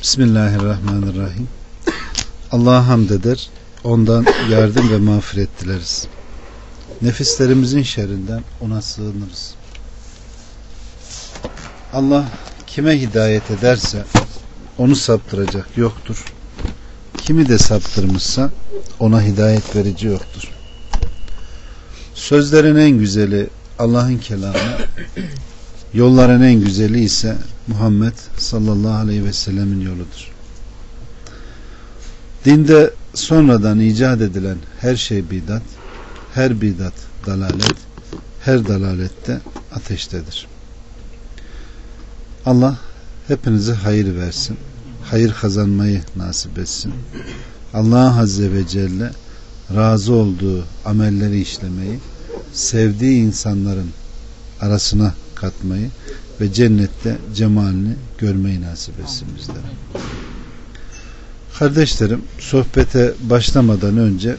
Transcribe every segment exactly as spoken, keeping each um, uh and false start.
Bismillahirrahmanirrahim. Allah'a hamd eder, ondan yardım ve mağfiret dileriz. Nefislerimizin şerrinden ona sığınırız. Allah kime hidayet ederse onu saptıracak yoktur. Kimi de saptırmışsa ona hidayet verici yoktur. Sözlerin en güzeli Allah'ın kelamı, yolların en güzeli ise Muhammed sallallahu aleyhi ve sellemin yoludur. Dinde sonradan icat edilen her şey bidat, her bidat dalalet, her dalalette ateştedir. Allah hepinize hayır versin, hayır kazanmayı nasip etsin. Allah Azze ve Celle razı olduğu amelleri işlemeyi, sevdiği insanların arasına katmayı ve cennette cemalini görmeyi nasip etsin bizlere. Kardeşlerim, sohbete başlamadan önce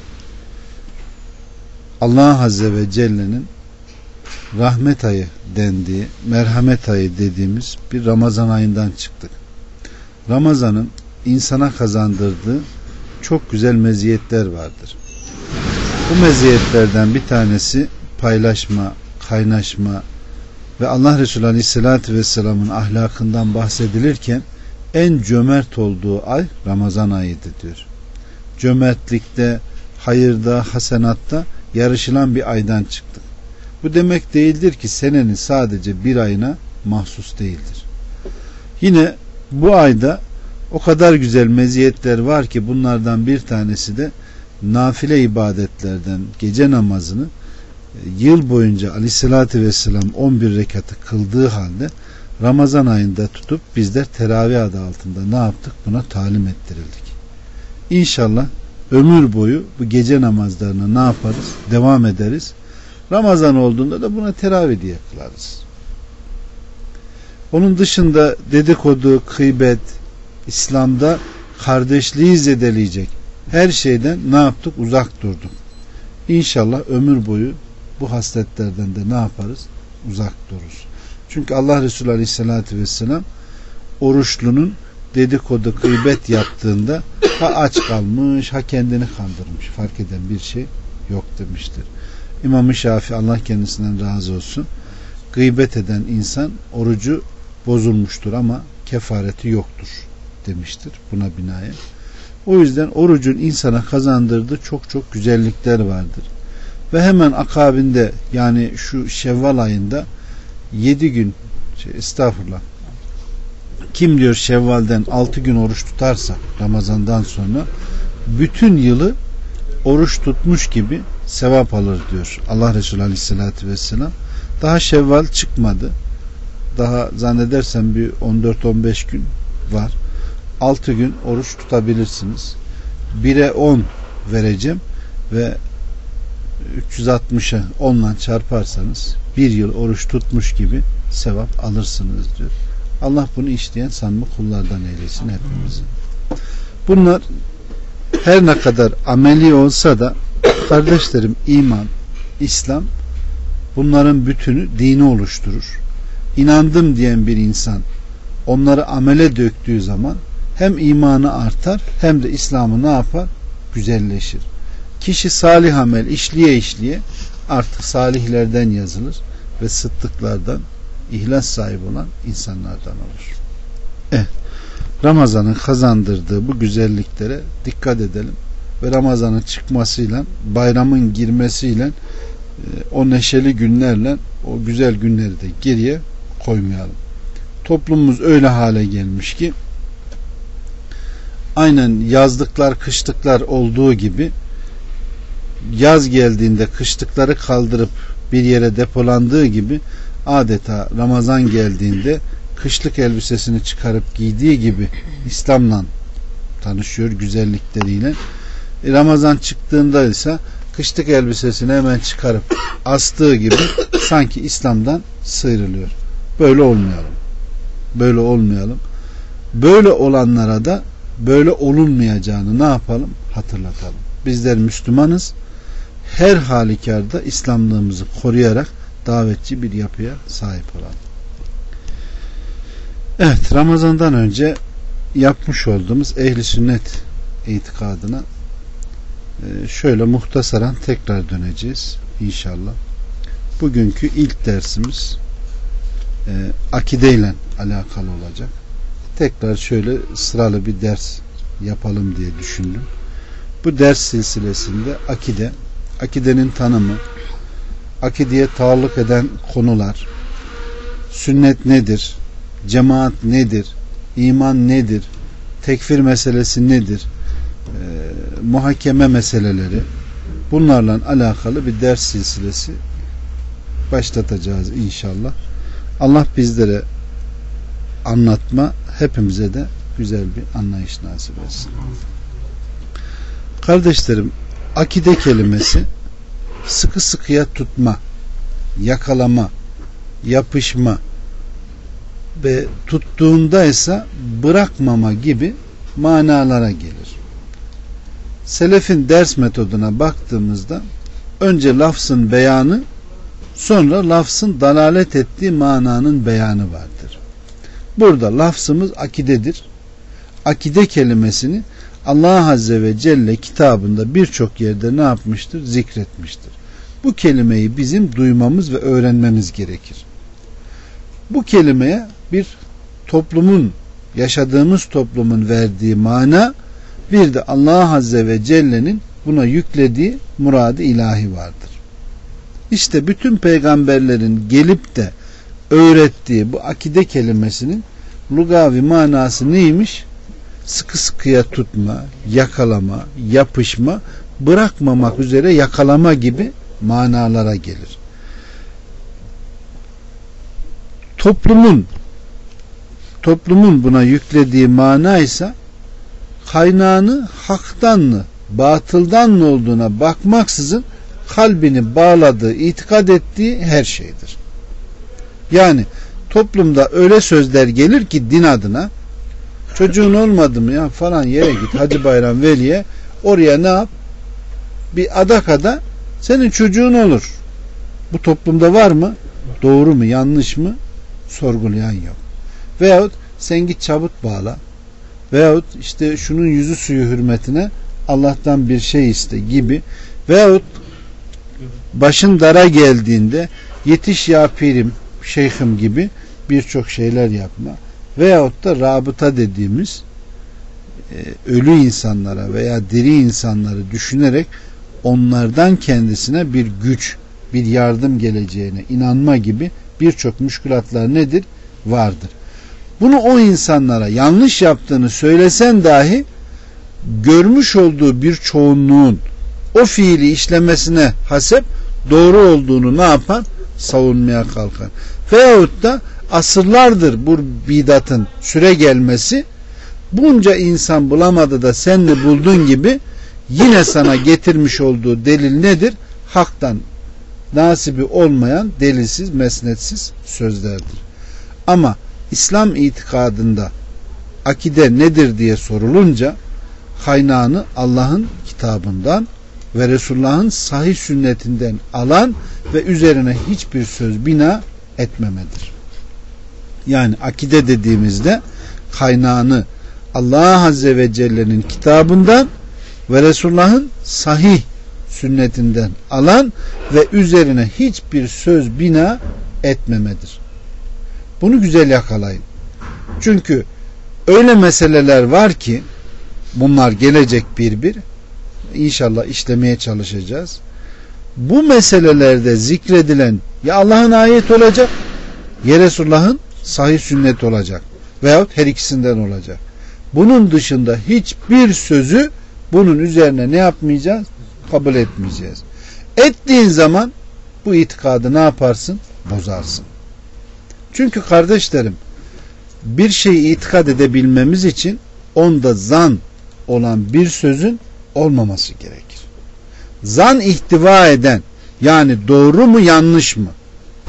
Allah Azze ve Celle'nin rahmet ayı dendiği, merhamet ayı dediğimiz bir Ramazan ayından çıktık. Ramazan'ın insana kazandırdığı çok güzel meziyetler vardır. Bu meziyetlerden bir tanesi paylaşma, kaynaşma ve Allah Resulü Aleyhisselatü Vesselam'ın ahlakından bahsedilirken en cömert olduğu ay Ramazan ayıydı diyor. Cömertlikte, hayırda, hasenatta yarışılan bir aydan çıktık. Bu demek değildir ki senenin sadece bir ayına mahsus değildir. Yine bu ayda o kadar güzel meziyetler var ki bunlardan bir tanesi de nafile ibadetlerden gece namazını yıl boyunca Aleyhisselatü Vesselam on bir rekatı kıldığı halde Ramazan ayında tutup bizler teravih adı altında ne yaptık? Buna talim ettirildik. İnşallah ömür boyu bu gece namazlarına ne yaparız? Devam ederiz. Ramazan olduğunda da buna teravih diye kılarız. Onun dışında dedikodu, gıybet, İslam'da kardeşliği zedeleyecek her şeyden ne yaptık? Uzak durduk. İnşallah ömür boyu bu hasletlerden de ne yaparız? Uzak dururuz. Çünkü Allah Resulü Aleyhisselatü Vesselam oruçlunun dedikodu, gıybet yaptığında ha aç kalmış ha kendini kandırmış. Fark eden bir şey yok demiştir. İmam-ı Şafii Allah kendisinden razı olsun. Gıybet eden insan orucu bozulmuştur ama kefareti yoktur demiştir buna binaen. O yüzden orucun insana kazandırdığı çok çok güzellikler vardır. Ve hemen akabinde yani şu Şevval ayında yedi gün şey, estağfurullah kim diyor Şevval'den altı gün oruç tutarsa Ramazan'dan sonra bütün yılı oruç tutmuş gibi sevap alır diyor Allah Resulü Aleyhisselatü Vesselam. Daha Şevval çıkmadı. Daha zannedersem bir on dört on beş gün var. altı gün oruç tutabilirsiniz. bire on vereceğim ve üç yüz altmışa on ile çarparsanız bir yıl oruç tutmuş gibi sevap alırsınız diyor. Allah bunu işleyen samimi kullardan eylesin hepimizi. Bunlar her ne kadar ameli olsa da kardeşlerim iman, İslam bunların bütünü dini oluşturur. İnandım diyen bir insan onları amele döktüğü zaman hem imanı artar hem de İslam'ı ne yapar? Güzelleşir. Kişi salih amel işliye işliye artık salihlerden yazılır ve sıddıklardan, ihlas sahibi olan insanlardan olur. Evet. Ramazan'ın kazandırdığı bu güzelliklere dikkat edelim ve Ramazan'ın çıkmasıyla, bayramın girmesiyle o neşeli günlerle o güzel günleri de geriye koymayalım. Toplumumuz öyle hale gelmiş ki aynen yazlıklar, kışlıklar olduğu gibi yaz geldiğinde kışlıkları kaldırıp bir yere depolandığı gibi adeta Ramazan geldiğinde kışlık elbisesini çıkarıp giydiği gibi İslam'la tanışıyor güzellikleriyle. E, Ramazan çıktığında ise kışlık elbisesini hemen çıkarıp astığı gibi sanki İslam'dan sıyrılıyor. Böyle olmayalım. Böyle olmayalım. Böyle olanlara da böyle olunmayacağını ne yapalım? Hatırlatalım. Bizler Müslümanız. Her halükarda İslamlığımızı koruyarak davetçi bir yapıya sahip olalım. Evet, Ramazan'dan önce yapmış olduğumuz ehli sünnet itikadına şöyle muhtasaran tekrar döneceğiz inşallah. Bugünkü ilk dersimiz e, akideyle alakalı olacak. Tekrar şöyle sıralı bir ders yapalım diye düşündüm. Bu ders silsilesinde akide, akidenin tanımı, akideye taalluk eden konular, sünnet nedir, cemaat nedir, iman nedir, tekfir meselesi nedir, e, muhakeme meseleleri, bunlarla alakalı bir ders silsilesi başlatacağız inşallah. Allah bizlere anlatma, hepimize de güzel bir anlayış nasip etsin. Kardeşlerim, akide kelimesi sıkı sıkıya tutma, yakalama, yapışma ve tuttuğunda ise bırakmama gibi manalara gelir. Selefin ders metoduna baktığımızda önce lafzın beyanı, sonra lafzın dalalet ettiği mananın beyanı vardır. Burada lafzımız akidedir. Akide kelimesini Allah Azze ve Celle kitabında birçok yerde ne yapmıştır? Zikretmiştir. Bu kelimeyi bizim duymamız ve öğrenmemiz gerekir. Bu kelimeye bir toplumun, yaşadığımız toplumun verdiği mana, bir de Allah Azze ve Celle'nin buna yüklediği murad-ı ilahi vardır. İşte bütün peygamberlerin gelip de öğrettiği bu akide kelimesinin lugavi manası neymiş? Sıkı sıkıya tutma, yakalama, yapışma, bırakmamak üzere yakalama gibi manalara gelir. Toplumun toplumun buna yüklediği mana ise kaynağını haktan mı, batıldan mı olduğuna bakmaksızın kalbini bağladığı, itikad ettiği her şeydir. Yani toplumda öyle sözler gelir ki din adına, çocuğun olmadı mı ya falan yere git, Hacı Bayram Veli'ye, oraya ne yap? Bir adak ada, senin çocuğun olur. Bu toplumda var mı? Doğru mu, yanlış mı? Sorgulayan yok. Veyahut sen git çabut bağla. Veyahut işte şunun yüzü suyu hürmetine Allah'tan bir şey iste gibi. Veyahut başın dara geldiğinde yetiş ya pirim, şeyhim gibi birçok şeyler yapma. Veyahut da rabıta dediğimiz e, ölü insanlara veya diri insanları düşünerek onlardan kendisine bir güç, bir yardım geleceğine inanma gibi birçok müşkülatlar nedir? Vardır. Bunu o insanlara yanlış yaptığını söylesen dahi görmüş olduğu bir çoğunluğun o fiili işlemesine hasep doğru olduğunu ne yapar? Savunmaya kalkar. Veyahut da asırlardır bu bidatın süre gelmesi, bunca insan bulamadı da sen mi buldun gibi yine sana getirmiş olduğu delil nedir? Haktan nasibi olmayan delilsiz, mesnetsiz sözlerdir. Ama İslam itikadında akide nedir diye sorulunca kaynağını Allah'ın kitabından ve Resulullah'ın sahih sünnetinden alan ve üzerine hiçbir söz bina etmemedir. Yani akide dediğimizde kaynağını Allah Azze ve Celle'nin kitabından ve Resulullah'ın sahih sünnetinden alan ve üzerine hiçbir söz bina etmemedir. Bunu güzel yakalayın. Çünkü öyle meseleler var ki bunlar gelecek bir bir. İnşallah işlemeye çalışacağız. Bu meselelerde zikredilen ya Allah'ın ayet olacak ya Resulullah'ın sahih sünnet olacak. Veyahut her ikisinden olacak. Bunun dışında hiçbir sözü bunun üzerine ne yapmayacağız? Kabul etmeyeceğiz. Ettiğin zaman bu itikadı ne yaparsın? Bozarsın. Çünkü kardeşlerim, bir şeyi itikad edebilmemiz için onda zan olan bir sözün olmaması gerekir. Zan ihtiva eden, yani doğru mu yanlış mı?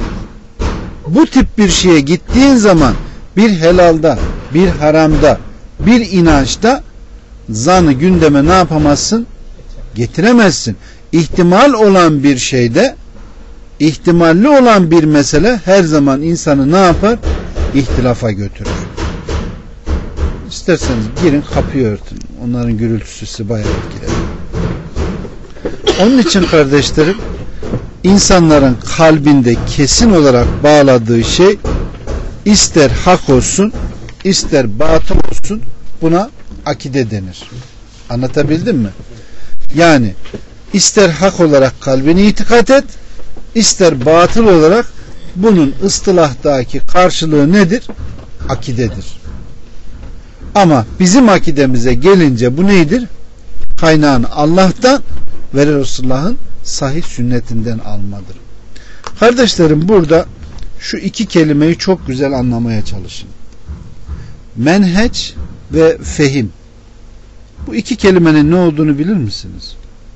Bu tip bir şeye gittiğin zaman bir helalda, bir haramda, bir inançta zanı gündeme ne yapamazsın? Getiremezsin. İhtimal olan bir şeyde, ihtimalli olan bir mesele her zaman insanı ne yapar? İhtilafa götürür. İsterseniz girin kapıyı örtün. Onların gürültüsü sizi bayağı etkiler. Onun için kardeşlerim, insanların kalbinde kesin olarak bağladığı şey ister hak olsun ister batıl olsun buna akide denir. Anlatabildim mi? Yani ister hak olarak kalbini itikat et, ister batıl olarak bunun ıstılahtaki karşılığı nedir? Akidedir. Ama bizim akidemize gelince bu nedir? Kaynağını Allah'tan ve Resulullah'ın sahih sünnetinden almadır. Kardeşlerim, burada şu iki kelimeyi çok güzel anlamaya çalışın. Menheç ve fehim. Bu iki kelimenin ne olduğunu bilir misiniz?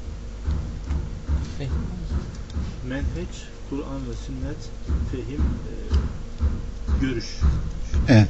Menheç, Kur'an ve sünnet, fehim, e, görüş. Evet.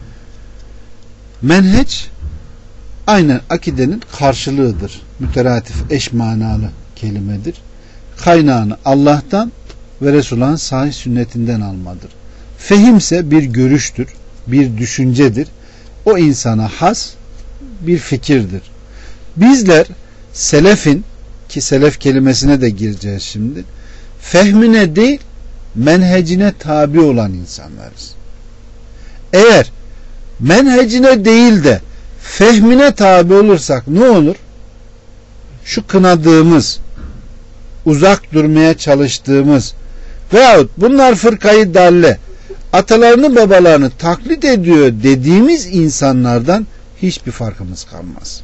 Menheç aynen akidenin karşılığıdır. Müteratif, eş manalı kelimedir. Kaynağını Allah'tan ve Resulullah'ın sahih sünnetinden almadır. Fehimse bir görüştür, bir düşüncedir. O insana has bir fikirdir. Bizler selefin, ki selef kelimesine de gireceğiz şimdi, fehmine değil menhecine tabi olan insanlarız. Eğer menhecine değil de fehmine tabi olursak ne olur? Şu kınadığımız, uzak durmaya çalıştığımız veyahut bunlar fırkayı dalle, atalarını babalarını taklit ediyor dediğimiz insanlardan hiçbir farkımız kalmaz.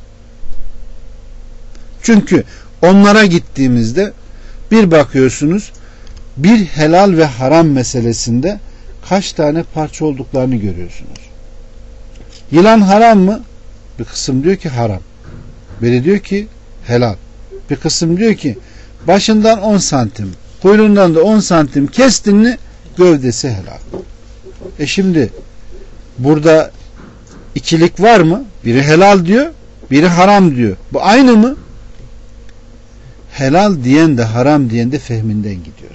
Çünkü onlara gittiğimizde bir bakıyorsunuz, bir helal ve haram meselesinde kaç tane parça olduklarını görüyorsunuz. Yılan haram mı? Bir kısım diyor ki haram. Biri diyor ki helal. Bir kısım diyor ki başından on santim, kuyruğundan da on santim kestin mi gövdesi helal. E şimdi burada ikilik var mı? Biri helal diyor, biri haram diyor. Bu aynı mı? Helal diyen de haram diyen de fehminden gidiyor.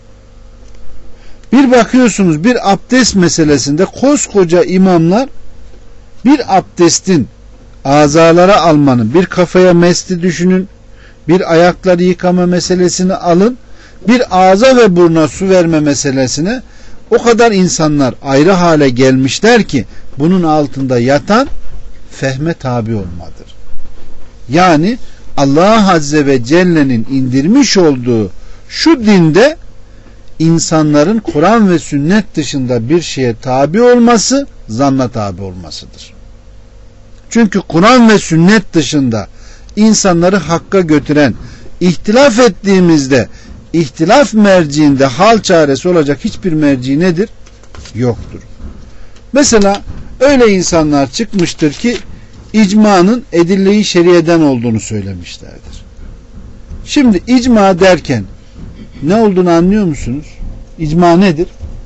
Bir bakıyorsunuz bir abdest meselesinde koskoca imamlar bir abdestin azalara almanın, bir kafaya mesli düşünün, bir ayakları yıkama meselesini alın, bir ağza ve buruna su verme meselesine o kadar insanlar ayrı hale gelmişler ki bunun altında yatan fehme tabi olmadır. Yani Allah Azze ve Celle'nin indirmiş olduğu şu dinde insanların Kur'an ve sünnet dışında bir şeye tabi olması zanna tabi olmasıdır. Çünkü Kur'an ve sünnet dışında insanları hakka götüren, ihtilaf ettiğimizde ihtilaf merciinde hal çaresi olacak hiçbir merci nedir? Yoktur. Mesela öyle insanlar çıkmıştır ki icmanın edille-i şeriyeden olduğunu söylemişlerdir. Şimdi icma derken ne olduğunu anlıyor musunuz? İcma nedir?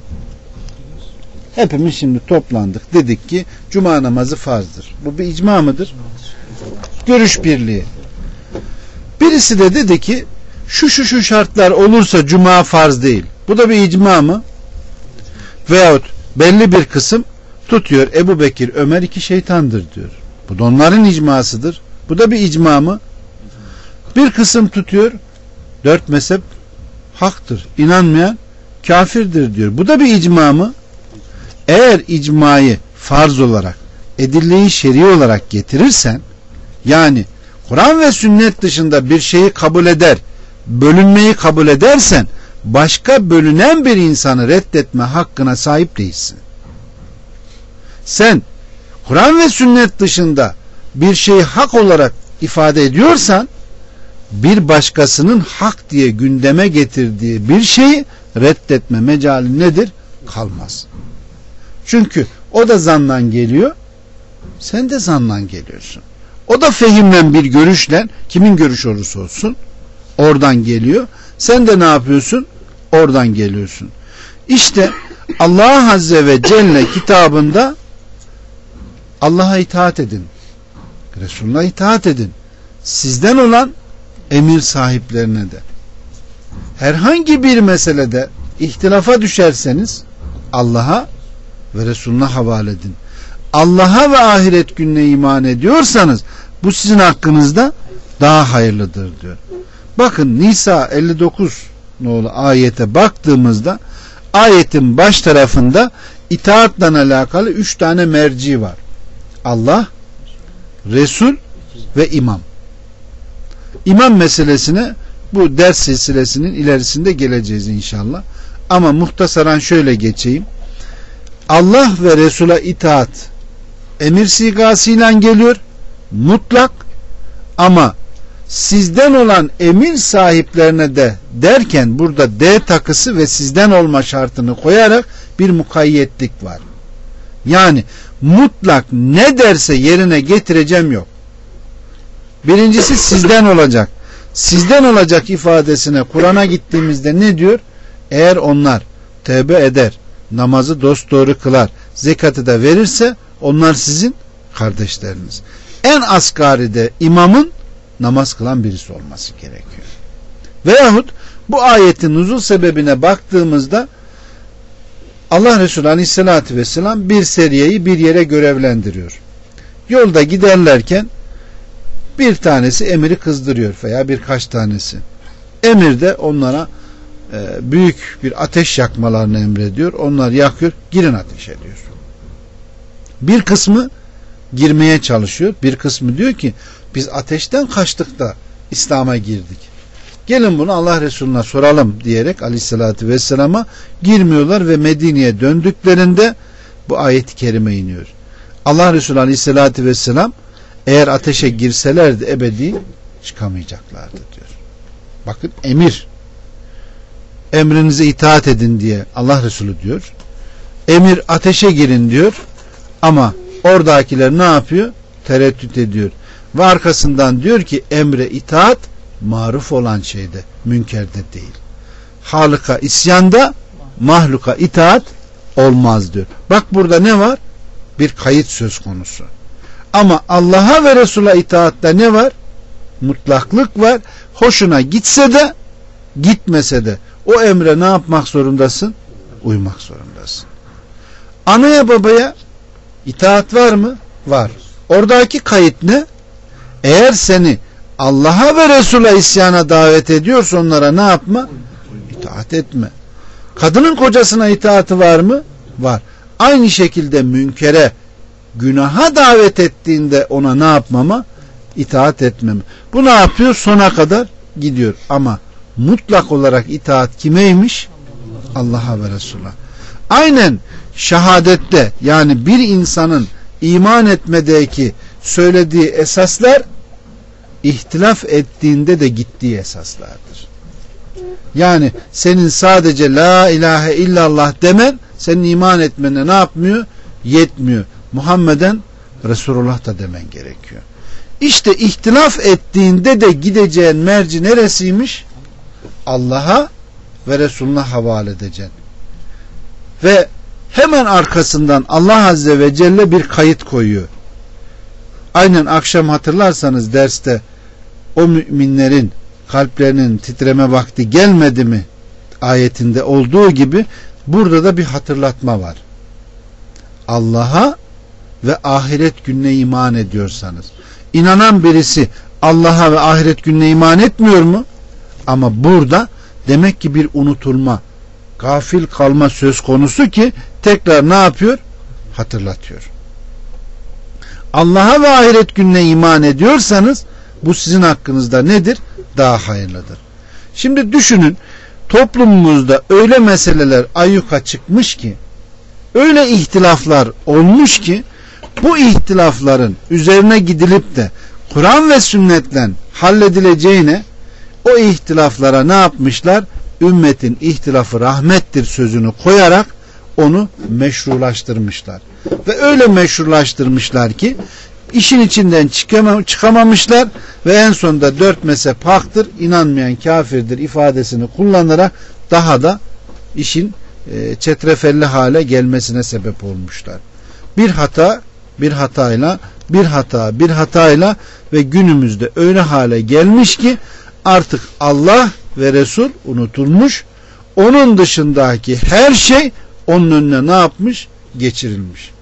Hepimiz şimdi toplandık. Dedik ki cuma namazı farzdır. Bu bir icma mıdır? Görüş birliği. Birisi de dedi ki şu şu şu şartlar olursa cuma farz değil. Bu da bir icma mı? Veyahut belli bir kısım tutuyor Ebu Bekir, Ömer iki şeytandır diyor. Bu da onların icmasıdır. Bu da bir icma mı? Bir kısım tutuyor dört mezhep haktır. İnanmayan kafirdir diyor. Bu da bir icma mı? Eğer icmayı farz olarak, edille-i şer'i olarak getirirsen, yani Kur'an ve sünnet dışında bir şeyi kabul eder, bölünmeyi kabul edersen, başka bölünen bir insanı reddetme hakkına sahip değilsin. Sen Kur'an ve sünnet dışında bir şeyi hak olarak ifade ediyorsan, bir başkasının hak diye gündeme getirdiği bir şeyi reddetme mecali nedir? Kalmaz. Çünkü o da zannan geliyor, sen de zannan geliyorsun. O da fehimle bir görüşle, kimin görüş olursa olsun, oradan geliyor. Sen de ne yapıyorsun? Oradan geliyorsun. İşte Allah Azze ve Celle kitabında Allah'a itaat edin, Resulüne itaat edin, sizden olan emir sahiplerine de. Herhangi bir meselede ihtilafa düşerseniz Allah'a ve Resulüne havale edin. Allah'a ve ahiret gününe iman ediyorsanız bu sizin hakkınızda daha hayırlıdır diyor. Bakın Nisa elli dokuz nolu ayete baktığımızda ayetin baş tarafında itaatle alakalı üç tane merci var. Allah, Resul ve imam. İmam meselesine bu ders silsilesinin ilerisinde geleceğiz inşallah. Ama muhtasaran şöyle geçeyim. Allah ve Resul'a itaat emir sigasıyla geliyor. Mutlak. Ama sizden olan emir sahiplerine de derken burada D takısı ve sizden olma şartını koyarak bir mukayyetlik var. Yani mutlak ne derse yerine getireceğim yok. Birincisi sizden olacak. Sizden olacak ifadesine Kur'an'a gittiğimizde ne diyor? Eğer onlar tevbe eder, namazı dosdoğru kılar, zekatı da verirse onlar sizin kardeşleriniz. En asgaride imamın namaz kılan birisi olması gerekiyor. Veyahut bu ayetin nuzul sebebine baktığımızda Allah Resulü Aleyhisselatü Vesselam bir seriyeyi bir yere görevlendiriyor. Yolda giderlerken bir tanesi emiri kızdırıyor veya birkaç tanesi. Emir de onlara e, büyük bir ateş yakmalarını emrediyor. Onlar yakıyor, girin ateşe diyor. Bir kısmı girmeye çalışıyor. Bir kısmı diyor ki biz ateşten kaçtık da İslam'a girdik. Gelin bunu Allah Resulü'ne soralım diyerek Aleyhisselatü Vesselam'a girmiyorlar ve Medine'ye döndüklerinde bu ayet-i kerime iniyor. Allah Resulü Aleyhisselatü Vesselam eğer ateşe girselerdi ebedi çıkamayacaklardı diyor. Bakın emir. Emrinize itaat edin diye Allah Resulü diyor. Emir ateşe girin diyor. Ama oradakiler ne yapıyor? Tereddüt ediyor. Ve arkasından diyor ki emre itaat maruf olan şeyde, münkerde değil. Halıka isyanda, mahluka itaat olmaz diyor. Bak burada ne var? Bir kayıt söz konusu. Ama Allah'a ve Resul'a itaatte ne var? Mutlaklık var. Hoşuna gitse de gitmese de o emre ne yapmak zorundasın? Uymak zorundasın. Anaya babaya itaat var mı? Var. Oradaki kayıt ne? Eğer seni Allah'a ve Resul'a isyana davet ediyorsa onlara ne yapma? İtaat etme. Kadının kocasına itaati var mı? Var. Aynı şekilde münkere, günaha davet ettiğinde ona ne yapmama? İtaat etmeme. Bu ne yapıyor? Sona kadar gidiyor. Ama mutlak olarak itaat kimeymiş? Allah'a ve Resul'a. Aynen şehadette, yani bir insanın iman etmedeki söylediği esaslar ihtilaf ettiğinde de gittiği esaslardır. Yani senin sadece la ilahe illallah demen senin iman etmene ne yapmıyor? Yetmiyor. Muhammeden Resulullah da demen gerekiyor. İşte ihtilaf ettiğinde de gideceğin merci neresiymiş? Allah'a ve Resulüne havale edeceksin. Ve hemen arkasından Allah Azze ve Celle bir kayıt koyuyor. Aynen akşam hatırlarsanız derste o müminlerin kalplerinin titreme vakti gelmedi mi ayetinde olduğu gibi burada da bir hatırlatma var. Allah'a ve ahiret gününe iman ediyorsanız, inanan birisi Allah'a ve ahiret gününe iman etmiyor mu? Ama burada demek ki bir unutulma, gafil kalma söz konusu ki tekrar ne yapıyor? Hatırlatıyor. Allah'a ve ahiret gününe iman ediyorsanız bu sizin hakkınızda nedir? Daha hayırlıdır. Şimdi düşünün, toplumumuzda öyle meseleler ayyuka çıkmış ki, öyle ihtilaflar olmuş ki, bu ihtilafların üzerine gidilip de Kur'an ve sünnetle halledileceğine o ihtilaflara ne yapmışlar? Ümmetin ihtilafı rahmettir sözünü koyarak onu meşrulaştırmışlar. Ve öyle meşrulaştırmışlar ki işin içinden çıkamamışlar ve en sonunda dört mezhep haktır, inanmayan kafirdir ifadesini kullanarak daha da işin çetrefelli hale gelmesine sebep olmuşlar. Bir hata, bir hatayla, bir hata, bir hatayla ve günümüzde öyle hale gelmiş ki artık Allah ve Resul unutulmuş. Onun dışındaki her şey onun önüne ne yapmış? Geçirilmiş.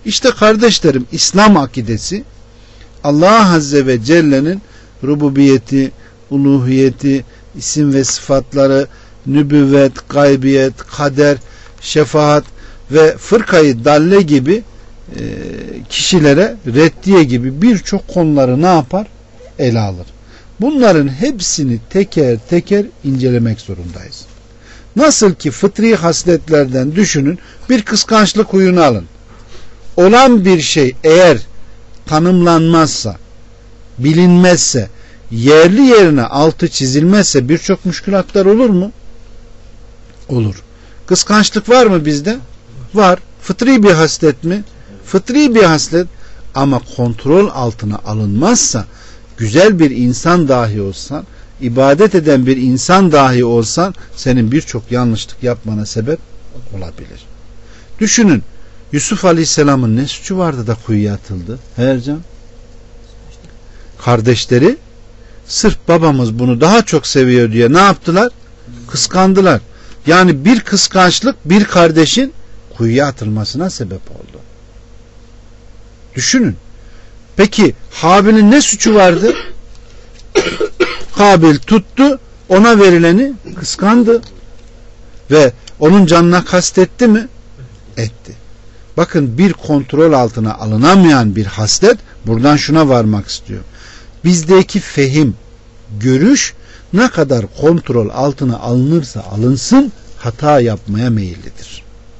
İşte kardeşlerim, İslam akidesi Allah Azze ve Celle'nin rububiyeti, uluhiyeti, isim ve sıfatları, nübüvvet, gaybiyet, kader, şefaat ve fırkayı dalle gibi e, kişilere reddiye gibi birçok konuları ne yapar? Ele alır. Bunların hepsini teker teker incelemek zorundayız. Nasıl ki fıtri hasletlerden düşünün, bir kıskançlık huyunu alın. Olan bir şey eğer tanımlanmazsa, bilinmezse, yerli yerine altı çizilmezse birçok müşkülatlar olur mu? Olur. Kıskançlık var mı bizde? Var. Fıtri bir haslet mi? Fıtri bir haslet, ama kontrol altına alınmazsa, güzel bir insan dahi olsan, ibadet eden bir insan dahi olsan, senin birçok yanlışlık yapmana sebep olabilir. Düşünün, Yusuf Aleyhisselam'ın ne suçu vardı da kuyuya atıldı? Ercan. Kardeşleri sırf babamız bunu daha çok seviyor diye ne yaptılar? Kıskandılar. Yani bir kıskançlık bir kardeşin kuyuya atılmasına sebep oldu. Düşünün. Peki Habil'in ne suçu vardı? Habil tuttu, ona verileni kıskandı ve onun canına kastetti mi? Etti. Bakın, bir kontrol altına alınamayan bir haslet, buradan şuna varmak istiyor. Bizdeki fehim, görüş ne kadar kontrol altına alınırsa alınsın hata yapmaya meyillidir.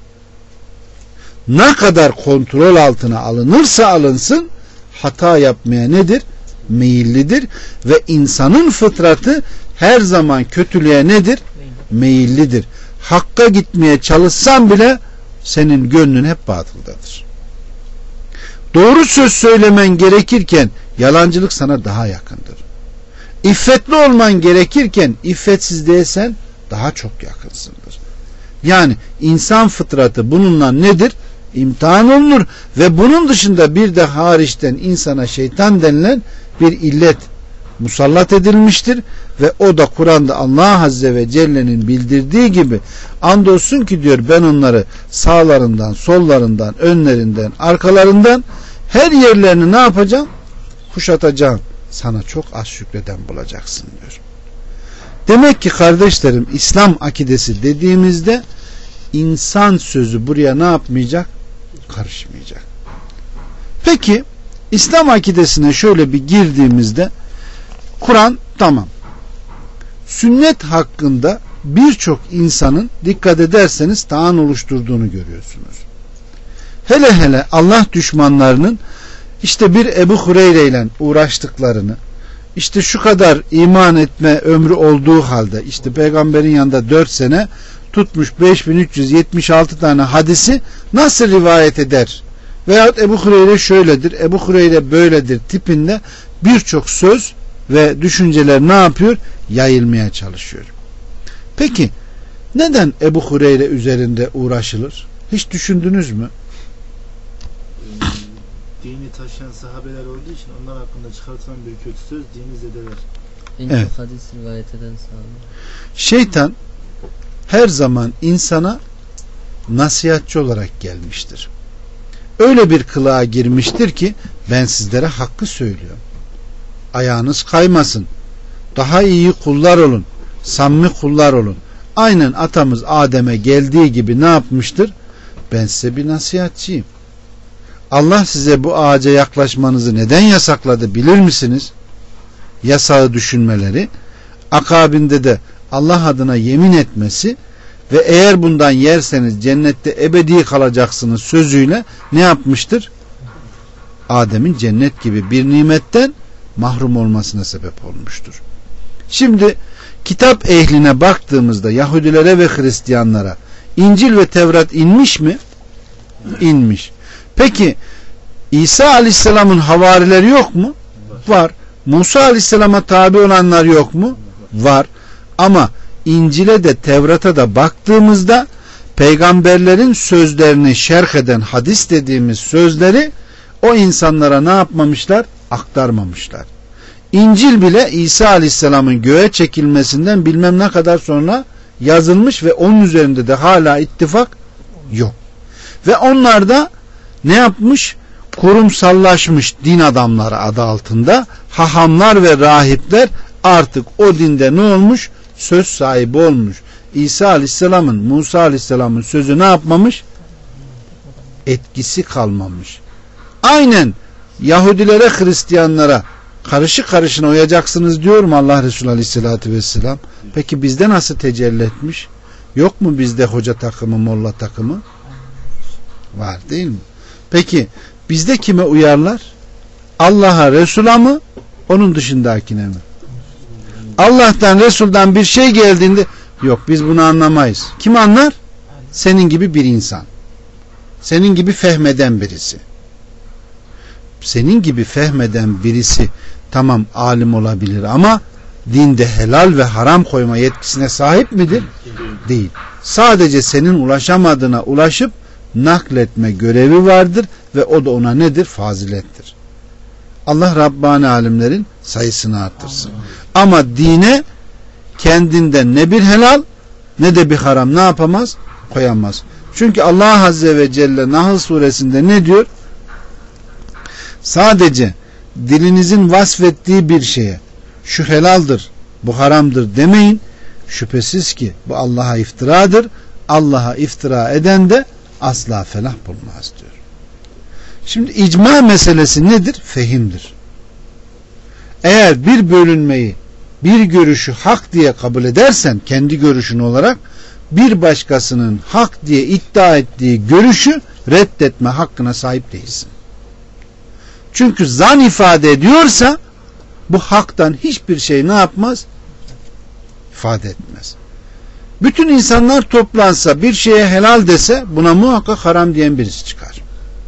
Ne kadar kontrol altına alınırsa alınsın hata yapmaya nedir? Meyillidir ve insanın fıtratı her zaman kötülüğe nedir? Meyillidir. Hakka gitmeye çalışsan bile senin gönlün hep batıldadır. Doğru söz söylemen gerekirken yalancılık sana daha yakındır. İffetli olman gerekirken iffetsizliğe sen daha çok yakınsındır. Yani insan fıtratı bununla nedir? İmtihan olunur ve bunun dışında bir de hariçten insana şeytan denilen bir illet musallat edilmiştir ve o da Kur'an'da Allah Azze ve Celle'nin bildirdiği gibi, andolsun ki diyor, ben onları sağlarından, sollarından, önlerinden, arkalarından, her yerlerini ne yapacağım? Kuşatacağım. Sana çok az şükreden bulacaksın diyor. Demek ki kardeşlerim, İslam akidesi dediğimizde insan sözü buraya ne yapmayacak? Karışmayacak. Peki İslam akidesine şöyle bir girdiğimizde, Kur'an tamam. Sünnet hakkında birçok insanın dikkat ederseniz taan oluşturduğunu görüyorsunuz. Hele hele Allah düşmanlarının işte bir Ebu Hureyre ile uğraştıklarını, işte şu kadar iman etme ömrü olduğu halde işte peygamberin yanında dört sene tutmuş beş bin üç yüz yetmiş altı tane hadisi nasıl rivayet eder? Veyahut Ebu Hureyre şöyledir, Ebu Hureyre böyledir tipinde birçok söz ve düşünceler ne yapıyor? Yayılmaya çalışıyor. Peki neden Ebu Hureyre üzerinde uğraşılır? Hiç düşündünüz mü? Dini taşıyan sahabeler olduğu için onlar hakkında çıkartılan bir kötü söz dini zedeler. En evet. çok hadis rivayet eden sahabe. Şeytan her zaman insana nasihatçı olarak gelmiştir. Öyle bir kılığa girmiştir ki ben sizlere hakkı söylüyorum. Ayağınız kaymasın. Daha iyi kullar olun. Samimi kullar olun. Aynen atamız Adem'e geldiği gibi ne yapmıştır? Ben size bir nasihatçıyım. Allah size bu ağaca yaklaşmanızı neden yasakladı bilir misiniz? Yasağı düşünmeleri, akabinde de Allah adına yemin etmesi ve eğer bundan yerseniz cennette ebedi kalacaksınız sözüyle ne yapmıştır? Adem'in cennet gibi bir nimetten mahrum olmasına sebep olmuştur. Şimdi kitap ehline baktığımızda Yahudilere ve Hristiyanlara İncil ve Tevrat inmiş mi? İnmiş. Peki İsa Aleyhisselam'ın havarileri yok mu? Var. Musa Aleyhisselam'a tabi olanlar yok mu? Var. Ama İncil'e de Tevrat'a da baktığımızda peygamberlerin sözlerini şerh eden hadis dediğimiz sözleri o insanlara ne yapmamışlar? Aktarmamışlar. İncil bile İsa Aleyhisselam'ın göğe çekilmesinden bilmem ne kadar sonra yazılmış ve onun üzerinde de hala ittifak yok. Ve onlar da ne yapmış? Kurumsallaşmış din adamları adı altında hahamlar ve rahipler artık o dinde ne olmuş? Söz sahibi olmuş. İsa Aleyhisselam'ın, Musa Aleyhisselam'ın sözü ne yapmamış? Etkisi kalmamış. Aynen Yahudilere, Hristiyanlara karışı karışına uyacaksınız diyor mu Allah Resulü Aleyhisselatü Vesselam? Peki bizde nasıl tecelli etmiş? Yok mu bizde hoca takımı, molla takımı? Var değil mi? Peki bizde kime uyarlar? Allah'a, Resul'a mı? Onun dışındakine mi? Allah'tan, Resul'dan bir şey geldiğinde yok biz bunu anlamayız. Kim anlar? Senin gibi bir insan. Senin gibi fehmeden birisi. Senin gibi fehmeden birisi tamam alim olabilir ama dinde helal ve haram koyma yetkisine sahip midir? Değil. Sadece senin ulaşamadığına ulaşıp nakletme görevi vardır ve o da ona nedir? Fazilettir. Allah Rabbani alimlerin sayısını arttırsın. Ama dine kendinden ne bir helal ne de bir haram ne yapamaz? Koyamaz. Çünkü Allah Azze ve Celle Nahl suresinde ne diyor? Sadece dilinizin vasfettiği bir şeye şu helaldir, bu haramdır demeyin. Şüphesiz ki bu Allah'a iftiradır. Allah'a iftira eden de asla felah bulmaz diyor. Şimdi icma meselesi nedir? Fehimdir. Eğer bir bölünmeyi, bir görüşü hak diye kabul edersen kendi görüşün olarak bir başkasının hak diye iddia ettiği görüşü reddetme hakkına sahip değilsin. Çünkü zan ifade ediyorsa bu haktan hiçbir şey ne yapmaz? İfade etmez. Bütün insanlar toplansa bir şeye helal dese buna muhakkak haram diyen birisi çıkar.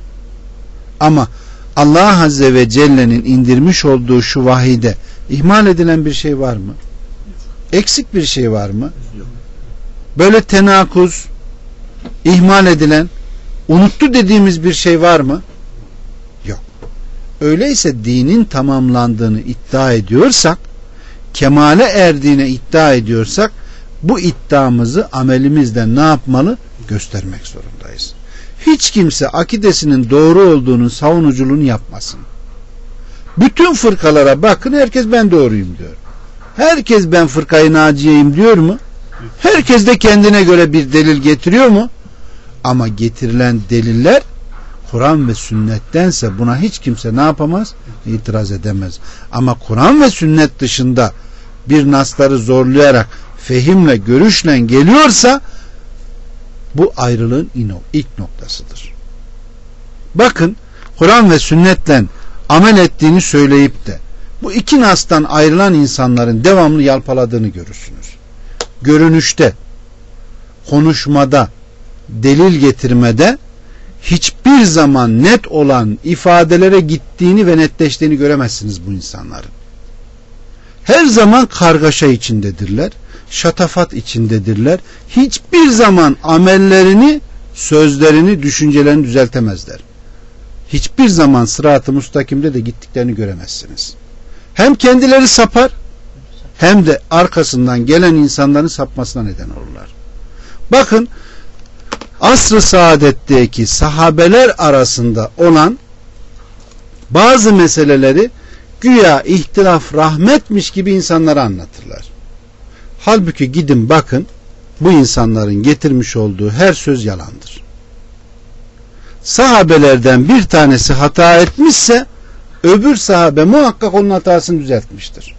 Ama Allah Azze ve Celle'nin indirmiş olduğu şu vahide ihmal edilen bir şey var mı? Eksik bir şey var mı? Böyle tenakuz, ihmal edilen, unuttu dediğimiz bir şey var mı? Yok. Öyleyse dinin tamamlandığını iddia ediyorsak, kemale erdiğine iddia ediyorsak, bu iddiamızı amelimizden ne yapmalı? Göstermek zorundayız. Hiç kimse akidesinin doğru olduğunun savunuculuğunu yapmasın. Bütün fırkalara bakın, herkes ben doğruyum diyor. Herkes ben fırkayı naciyeyim diyor mu? Herkes de kendine göre bir delil getiriyor mu? Ama getirilen deliller Kur'an ve sünnettense buna hiç kimse ne yapamaz? İtiraz edemez. Ama Kur'an ve sünnet dışında bir nasları zorlayarak fehimle, görüşle geliyorsa bu ayrılığın ilk noktasıdır. Bakın Kur'an ve sünnetle amel ettiğini söyleyip de bu iki nastan ayrılan insanların devamlı yalpaladığını görürsünüz. Görünüşte, konuşmada, delil getirmede hiçbir zaman net olan ifadelere gittiğini ve netleştiğini göremezsiniz bu insanların. Her zaman kargaşa içindedirler, şatafat içindedirler. Hiçbir zaman amellerini, sözlerini, düşüncelerini düzeltemezler. Hiçbir zaman sırat-ı müstakimde de gittiklerini göremezsiniz. Hem kendileri sapar, hem de arkasından gelen insanların sapmasına neden olurlar. Bakın asr-ı saadetteki sahabeler arasında olan bazı meseleleri güya ihtilaf rahmetmiş gibi insanlara anlatırlar. Halbuki gidin bakın bu insanların getirmiş olduğu her söz yalandır. Sahabelerden bir tanesi hata etmişse öbür sahabe muhakkak onun hatasını düzeltmiştir.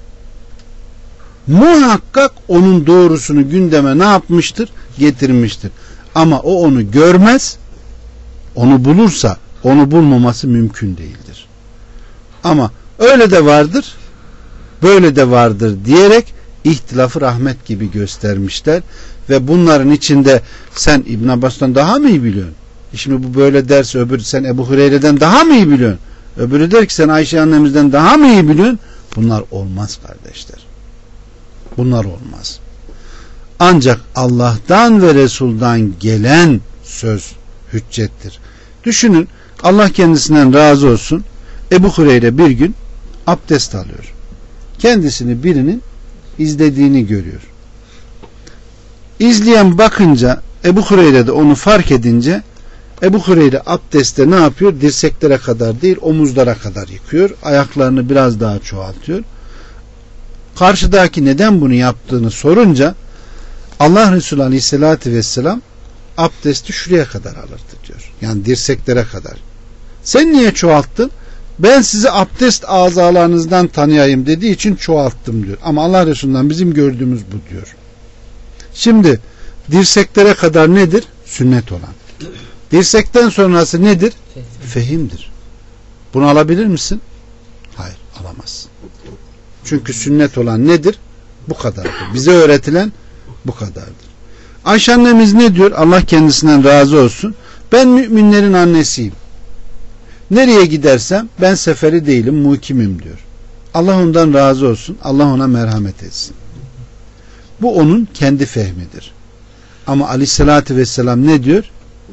Muhakkak onun doğrusunu gündeme ne yapmıştır? Getirmiştir. Ama o onu görmez, onu bulursa onu bulmaması mümkün değildir. Ama öyle de vardır, böyle de vardır diyerek ihtilafı rahmet gibi göstermişler ve bunların içinde sen İbn Abbas'tan daha mı iyi biliyorsun? Şimdi bu böyle derse öbürü sen Ebu Hureyre'den daha mı iyi biliyorsun? Öbürü der ki sen Ayşe annemizden daha mı iyi biliyorsun? Bunlar olmaz kardeşler. Bunlar olmaz. Ancak Allah'tan ve Resul'dan gelen söz hüccettir. Düşünün, Allah kendisinden razı olsun. Ebu Hureyre bir gün abdest alıyor. Kendisini birinin izlediğini görüyor. İzleyen bakınca Ebu Hureyre de onu fark edince Ebu Hureyre abdestte ne yapıyor? Dirseklere kadar değil, omuzlara kadar yıkıyor. Ayaklarını biraz daha çoğaltıyor. Karşıdaki neden bunu yaptığını sorunca Allah Resulü Aleyhisselatü Vesselam abdesti şuraya kadar alırdı diyor. Yani dirseklere kadar. Sen niye çoğalttın? Ben sizi abdest azalarınızdan tanıyayım dediği için çoğalttım diyor. Ama Allah Resulü'nden bizim gördüğümüz bu diyor. Şimdi dirseklere kadar nedir? Sünnet olan. Dirsekten sonrası nedir? Fehimdir. Bunu alabilir misin? Hayır, alamazsın. Çünkü sünnet olan nedir? Bu kadardır. Bize öğretilen bu kadardır. Ayşe annemiz ne diyor? Allah kendisinden razı olsun. Ben müminlerin annesiyim. Nereye gidersem ben seferi değilim, muhkimim diyor. Allah ondan razı olsun. Allah ona merhamet etsin. Bu onun kendi fehmidir. Ama Aleyhisselatü Vesselam ne diyor?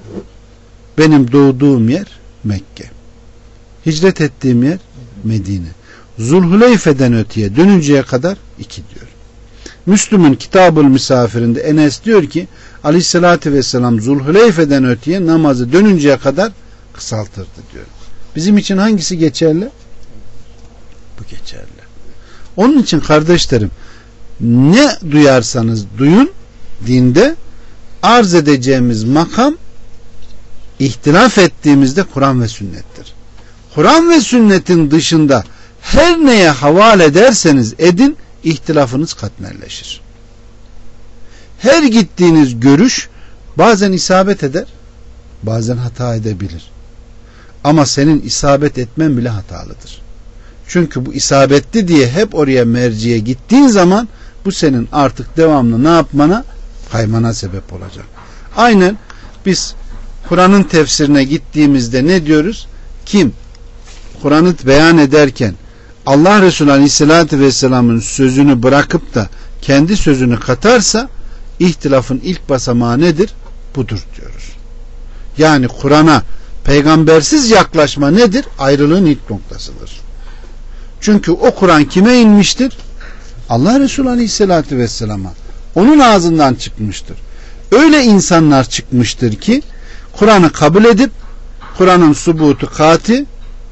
Benim doğduğum yer Mekke. Hicret ettiğim yer Medine. Zulhuleyfe'den öteye dönünceye kadar iki diyor. Müslüm'ün Kitab-ül Misafirinde Enes diyor ki Aleyhisselatü Vesselam Zulhuleyfe'den öteye namazı dönünceye kadar kısaltırdı diyor. Bizim için hangisi geçerli? Bu geçerli. Onun için kardeşlerim, ne duyarsanız duyun, dinde arz edeceğimiz makam ihtilaf ettiğimizde Kur'an ve sünnettir. Kur'an ve sünnetin dışında her neye havale ederseniz edin, ihtilafınız katmerleşir. Her gittiğiniz görüş bazen isabet eder, bazen hata edebilir. Ama senin isabet etmen bile hatalıdır. Çünkü bu isabetli diye hep oraya merciye gittiğin zaman bu senin artık devamlı ne yapmana? Kaymana sebep olacak. Aynen biz Kur'an'ın tefsirine gittiğimizde ne diyoruz? Kim Kur'an'ı beyan ederken Allah Resulü Aleyhisselatü Vesselam'ın sözünü bırakıp da kendi sözünü katarsa ihtilafın ilk basamağı nedir? Budur diyoruz. Yani Kur'an'a peygambersiz yaklaşma nedir? Ayrılığın ilk noktasıdır. Çünkü o Kur'an kime inmiştir? Allah Resulü Aleyhisselatü Vesselam'a. Onun ağzından çıkmıştır. Öyle insanlar çıkmıştır ki Kur'an'ı kabul edip Kur'an'ın subutu kati,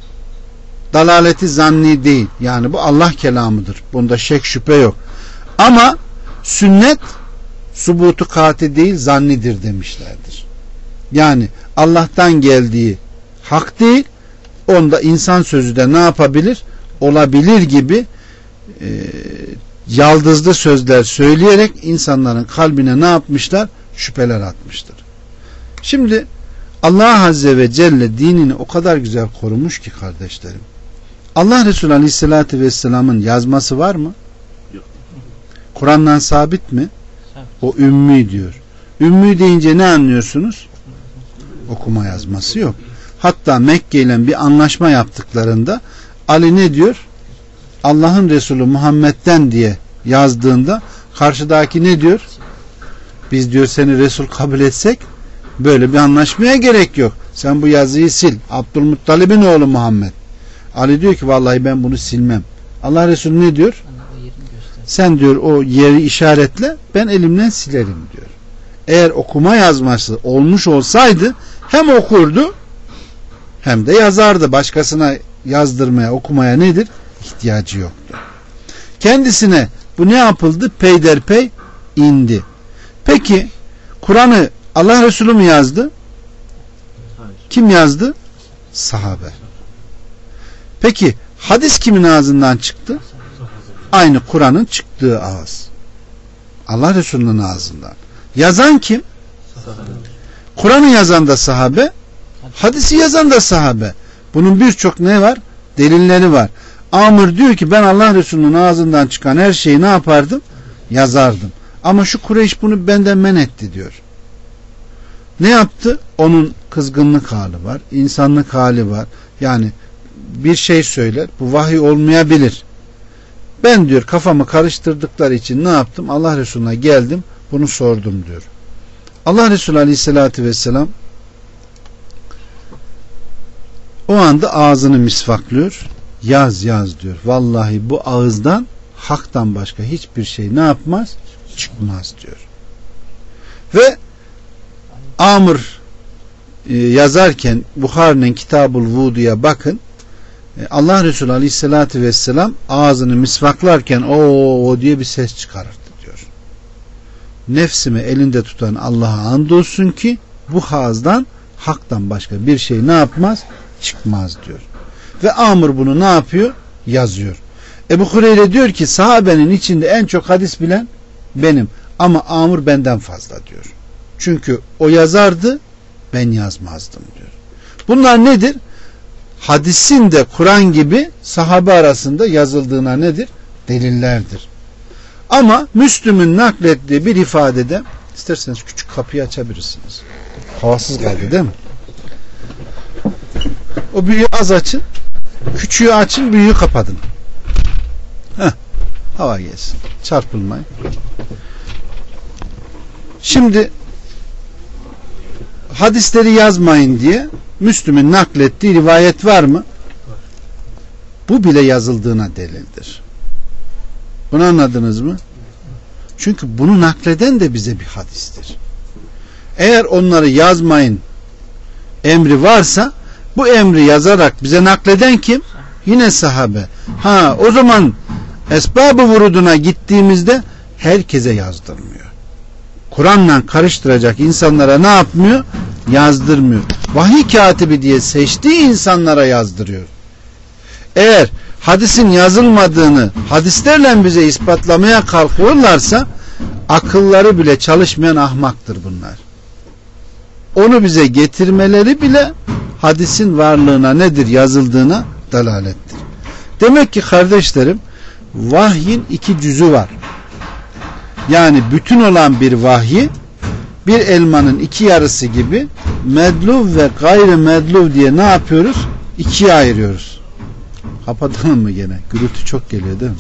dalaleti zanni değil. Yani bu Allah kelamıdır. Bunda şek şüphe yok. Ama sünnet subutu kati değil zannidir demişlerdir. Yani Allah'tan geldiği hak değil, onda insan sözü de ne yapabilir? Olabilir gibi e, yaldızlı sözler söyleyerek insanların kalbine ne yapmışlar? Şüpheler atmıştır. Şimdi Allah Azze ve Celle dinini o kadar güzel korumuş ki kardeşlerim. Allah Resulü Aleyhisselatü Vesselam'ın yazması var mı? Yok. Kur'an'dan sabit mi? O ümmi diyor. Ümmi deyince ne anlıyorsunuz? Okuma yazması yok. Hatta Mekke ile bir anlaşma yaptıklarında Ali ne diyor? Allah'ın Resulü Muhammed'den diye yazdığında karşıdaki ne diyor? Biz diyor seni Resul kabul etsek böyle bir anlaşmaya gerek yok. Sen bu yazıyı sil. Abdülmuttalib'in oğlu Muhammed. Ali diyor ki vallahi ben bunu silmem. Allah Resulü ne diyor? Sen diyor o yeri işaretle, ben elimden silerim diyor. Eğer okuma yazması olmuş olsaydı hem okurdu hem de yazardı. Başkasına yazdırmaya, okumaya nedir? İhtiyacı yoktu. Kendisine bu ne yapıldı? Peyderpey indi. Peki Kur'an'ı Allah Resulü mü yazdı? Kim yazdı? Sahabe. Peki hadis kimin ağzından çıktı? Aynı Kur'an'ın çıktığı ağız. Allah Resulü'nün ağzından. Yazan kim? Kur'an'ı yazan da sahabe, hadisi yazan da sahabe. Bunun birçok ne var? Delilleri var. Amr diyor ki ben Allah Resulü'nün ağzından çıkan her şeyi ne yapardım? Yazardım. Ama şu Kureyş bunu benden men etti diyor. Ne yaptı? Onun kızgınlık hali var, insanlık hali var. Yani bir şey söyler, bu vahiy olmayabilir. Ben diyor kafamı karıştırdıkları için ne yaptım? Allah Resulü'ne geldim, bunu sordum diyor. Allah Resulü Aleyhisselatü Vesselam o anda ağzını misvaklıyor. Yaz yaz diyor. Vallahi bu ağızdan haktan başka hiçbir şey ne yapmaz? Çıkmaz diyor. Ve Amr e, yazarken Buhari'nin Kitab-ül Vudu'ya bakın. E, Allah Resulü Aleyhisselatü Vesselam ağzını misvaklarken o diye bir ses çıkarırdı diyor. Nefsimi elinde tutan Allah'a andolsun ki bu ağızdan haktan başka bir şey ne yapmaz? Çıkmaz diyor. Ve Amr bunu ne yapıyor? Yazıyor. Ebu Hureyre diyor ki sahabenin içinde en çok hadis bilen benim. Ama Amr benden fazla diyor. Çünkü o yazardı, ben yazmazdım diyor. Bunlar nedir? Hadisin de Kur'an gibi sahabe arasında yazıldığına nedir? Delillerdir. Ama Müslüm'ün naklettiği bir ifadede, isterseniz küçük kapıyı açabilirsiniz. Havasız kaldı değil mi? O büyüğü az açın, küçüğü açın, büyüğü kapatın. Heh, hava gelsin. Çarpılmayın. Şimdi hadisleri yazmayın diye Müslüm'ün naklettiği rivayet var mı? Bu bile yazıldığına delildir. Bunu anladınız mı? Çünkü bunu nakleden de bize bir hadistir. Eğer onları yazmayın emri varsa bu emri yazarak bize nakleden kim? Yine sahabe. Ha, o zaman esbab-ı vuruduna gittiğimizde herkese yazdırmıyor. Kur'an'la karıştıracak insanlara ne yapmıyor? Yazdırmıyor. Vahiy katibi diye seçtiği insanlara yazdırıyor. Eğer hadisin yazılmadığını hadislerle bize ispatlamaya kalkıyorlarsa akılları bile çalışmayan ahmaktır bunlar. Onu bize getirmeleri bile hadisin varlığına nedir? Yazıldığına dalalettir. Demek ki kardeşlerim vahyin iki cüzü var. Yani bütün olan bir vahyi bir elmanın iki yarısı gibi medluv ve gayrı medluv diye ne yapıyoruz? İkiye ayırıyoruz. Kapatalım mı gene? Gürültü çok geliyor değil mi?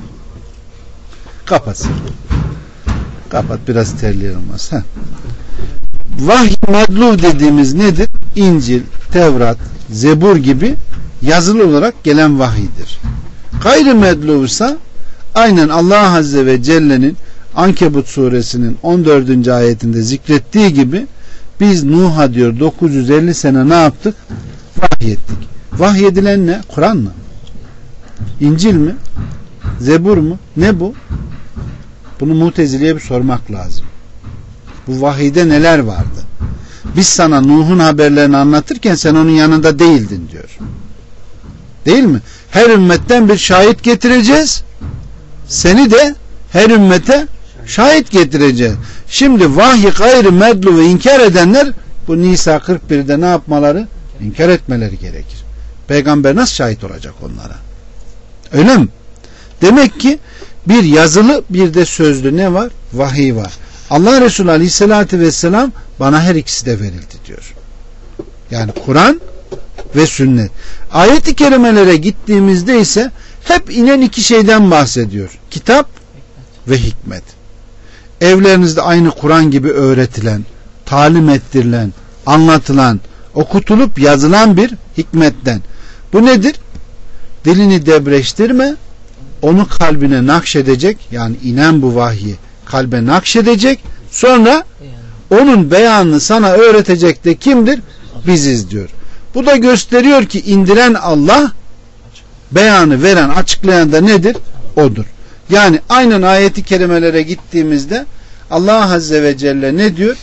Kapatsın. Kapat, biraz terleyelim. Heh. Vahiy medluv dediğimiz nedir? İncil, Tevrat, Zebur gibi yazılı olarak gelen vahiydir. Gayrı medluvsa aynen Allah Azze ve Celle'nin Ankebut suresinin on dördüncü ayetinde zikrettiği gibi biz Nuh'a diyor dokuz yüz elli sene ne yaptık? Vahyettik. Vahyedilen ne? Kur'an mı? İncil mi? Zebur mu? Ne bu? Bunu Mutezile'ye bir sormak lazım. Bu vahiyde neler vardı? Biz sana Nuh'un haberlerini anlatırken sen onun yanında değildin diyor. Değil mi? Her ümmetten bir şahit getireceğiz. Seni de her ümmete şahit getireceğiz. Şimdi vahyi gayrı medlu ve inkar edenler bu Nisa kırk birde ne yapmaları? İnkar etmeleri gerekir. Peygamber nasıl şahit olacak onlara? Öyle mi? Demek ki bir yazılı bir de sözlü ne var? Vahiy var. Allah Resulü Aleyhisselatü Vesselam bana her ikisi de verildi diyor. Yani Kur'an ve sünnet. Ayet-i kerimelere gittiğimizde ise hep inen iki şeyden bahsediyor. Kitap ve hikmet. Evlerinizde aynı Kur'an gibi öğretilen, talim ettirilen, anlatılan, okutulup yazılan bir hikmetten. Bu nedir? Dilini debreştirme, onu kalbine nakşedecek, yani inen bu vahyi kalbe nakşedecek, sonra onun beyanını sana öğretecek de kimdir? Biziz diyor. Bu da gösteriyor ki indiren Allah, beyanı veren, açıklayan da nedir? Odur. Yani aynen ayeti kerimelere gittiğimizde Allah Azze ve Celle ne diyor?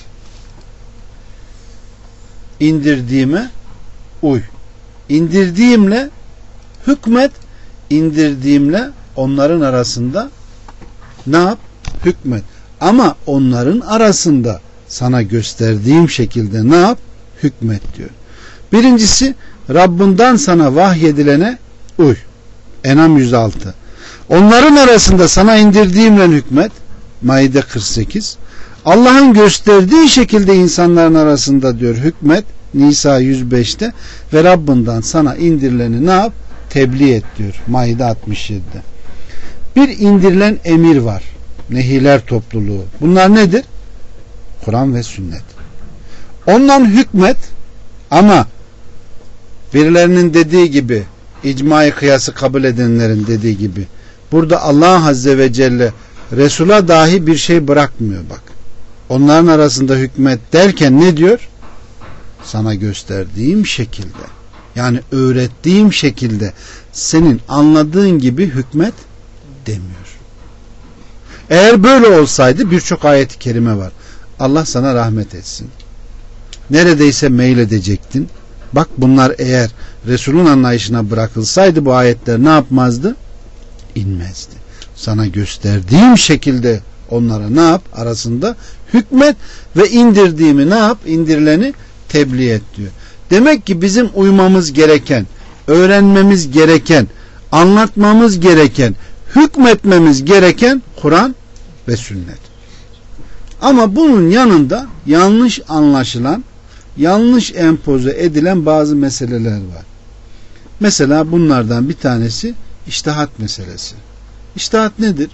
İndirdiğime uy. İndirdiğimle hükmet, indirdiğimle onların arasında ne yap? Hükmet. Ama onların arasında sana gösterdiğim şekilde ne yap? Hükmet diyor. Birincisi Rabbinden sana vahyedilene uy. En'am yüz altı. Onların arasında sana indirdiğimle hükmet. Maide kırk sekiz. Allah'ın gösterdiği şekilde insanların arasında diyor hükmet. Nisa yüz beşte ve Rabbinden sana indirileni ne yap? Tebliğ et diyor. Maide altmış yedide. Bir indirilen emir var. Nehiler topluluğu. Bunlar nedir? Kur'an ve sünnet. Ondan hükmet ama birilerinin dediği gibi icma-i kıyası kabul edenlerin dediği gibi burada Allah Azze ve Celle Resul'a dahi bir şey bırakmıyor bak. Onların arasında hükmet derken ne diyor? sana gösterdiğim şekilde, yani öğrettiğim şekilde senin anladığın gibi hükmet demiyor. Eğer böyle olsaydı birçok ayet-i kerime var. Allah sana rahmet etsin. Neredeyse meyledecektin. Bak bunlar eğer Resul'ün anlayışına bırakılsaydı bu ayetler ne yapmazdı? İnmezdi. Sana gösterdiğim şekilde onlara ne yap? Arasında hükmet ve indirdiğimi ne yap? İndirileni tebliğ et diyor. Demek ki bizim uymamız gereken, öğrenmemiz gereken, anlatmamız gereken, hükmetmemiz gereken Kur'an ve sünnet. Ama bunun yanında yanlış anlaşılan, yanlış empoze edilen bazı meseleler var. Mesela bunlardan bir tanesi içtihat meselesi. İçtihat nedir?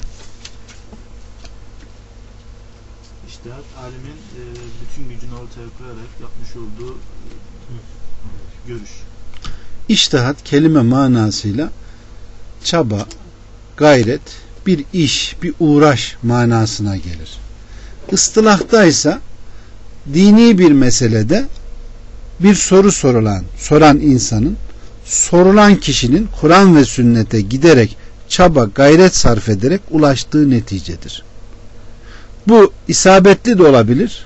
İçtihat alimin e, bütün gücünü ortaya koyarak yapmış olduğu e, görüş. İçtihat kelime manasıyla çaba, gayret, bir iş, bir uğraş manasına gelir. Istilahtaysa dini bir meselede bir soru sorulan, soran insanın, sorulan kişinin Kur'an ve sünnete giderek çaba, gayret sarf ederek ulaştığı neticedir. Bu isabetli de olabilir,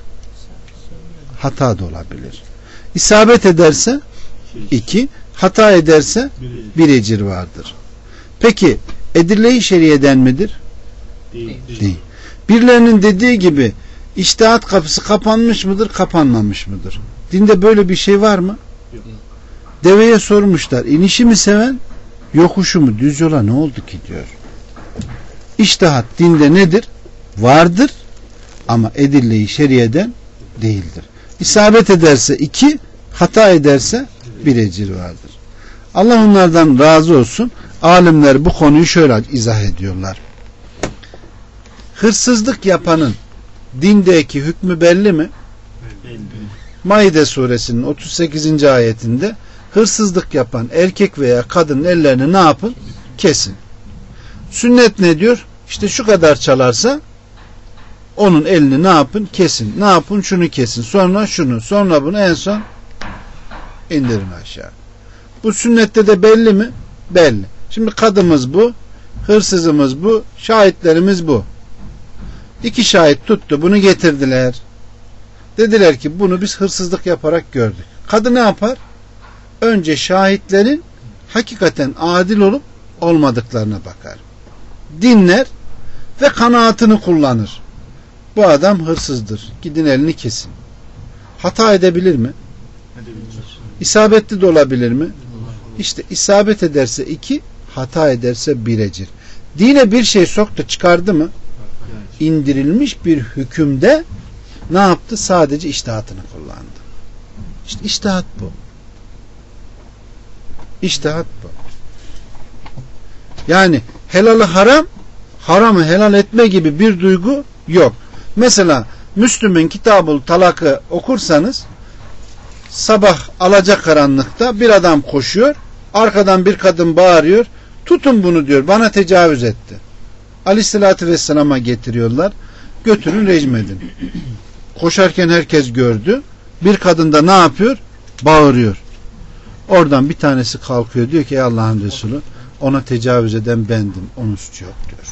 hata da olabilir. İsabet ederse iki, hata ederse bir ecir vardır. Peki edille-i şeriyeden midir? Değil. Değil. Birilerinin dediği gibi içtihat kapısı kapanmış mıdır, kapanmamış mıdır? Dinde böyle bir şey var mı? Yok. Deveye sormuşlar, inişi mi seven, yokuşu mu, düz yola ne oldu ki diyor. İçtihat dinde nedir? Vardır ama edille-i şeriyeden değildir. İsabet ederse iki, hata ederse bir ecir vardır. Allah onlardan razı olsun. Alimler bu konuyu şöyle izah ediyorlar. Hırsızlık yapanın dindeki hükmü belli mi? Belli. Maide suresinin otuz sekizinci ayetinde hırsızlık yapan erkek veya kadının ellerini ne yapın? Kesin. Sünnet ne diyor? İşte şu kadar çalarsa onun elini ne yapın? Kesin. Ne yapın? Şunu kesin. Sonra şunu. Sonra bunu, en son indirin aşağı. Bu sünnette de belli mi? Belli. Şimdi kadımız bu, hırsızımız bu, şahitlerimiz bu. İki şahit tuttu, bunu getirdiler. Dediler ki bunu biz hırsızlık yaparak gördük. Kadı ne yapar? Önce şahitlerin hakikaten adil olup olmadıklarına bakar. Dinler ve kanaatını kullanır. Bu adam hırsızdır. Gidin elini kesin. Hata edebilir mi? Edebilir. İsabetli de olabilir mi? İşte isabet ederse iki, hata ederse bir ecir. Dine bir şey soktu, çıkardı mı? İndirilmiş bir hükümde ne yaptı? Sadece içtihatını kullandı. İşte içtihat bu. İçtihat bu. Yani helalı haram, haramı helal etme gibi bir duygu yok. Mesela Müslüm'ün Kitab-ül Talak'ı okursanız sabah alacakaranlıkta bir adam koşuyor, arkadan bir kadın bağırıyor, tutun bunu diyor, bana tecavüz etti. Aleyhissalatü vesselama getiriyorlar, götürün rejim edin. Koşarken herkes gördü, bir kadın da ne yapıyor? Bağırıyor. Oradan bir tanesi kalkıyor, diyor ki ey Allah'ın Resulü, ona tecavüz eden bendim, onun suçu yok diyor.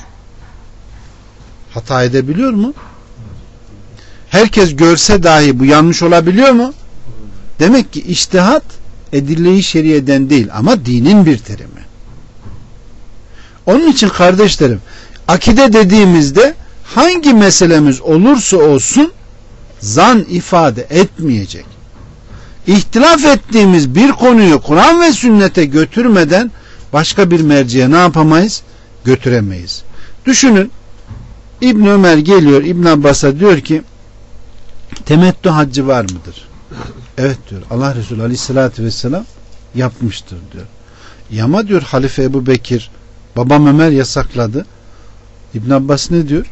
Hata edebiliyor mu? Herkes görse dahi bu yanlış olabiliyor mu? Demek ki içtihat edille-i şeriyeden değil ama dinin bir terimi. Onun için kardeşlerim, akide dediğimizde hangi meselemiz olursa olsun zan ifade etmeyecek. İhtilaf ettiğimiz bir konuyu Kur'an ve sünnete götürmeden başka bir merciye ne yapamayız? Götüremeyiz. Düşünün, İbn Ömer geliyor İbn Abbas'a, diyor ki temettü haccı var mıdır? Evet diyor. Allah Resulü Aleyhisselatü Vesselam yapmıştır diyor. Yama diyor Halife Ebu Bekir, babam Ömer yasakladı. İbn Abbas ne diyor?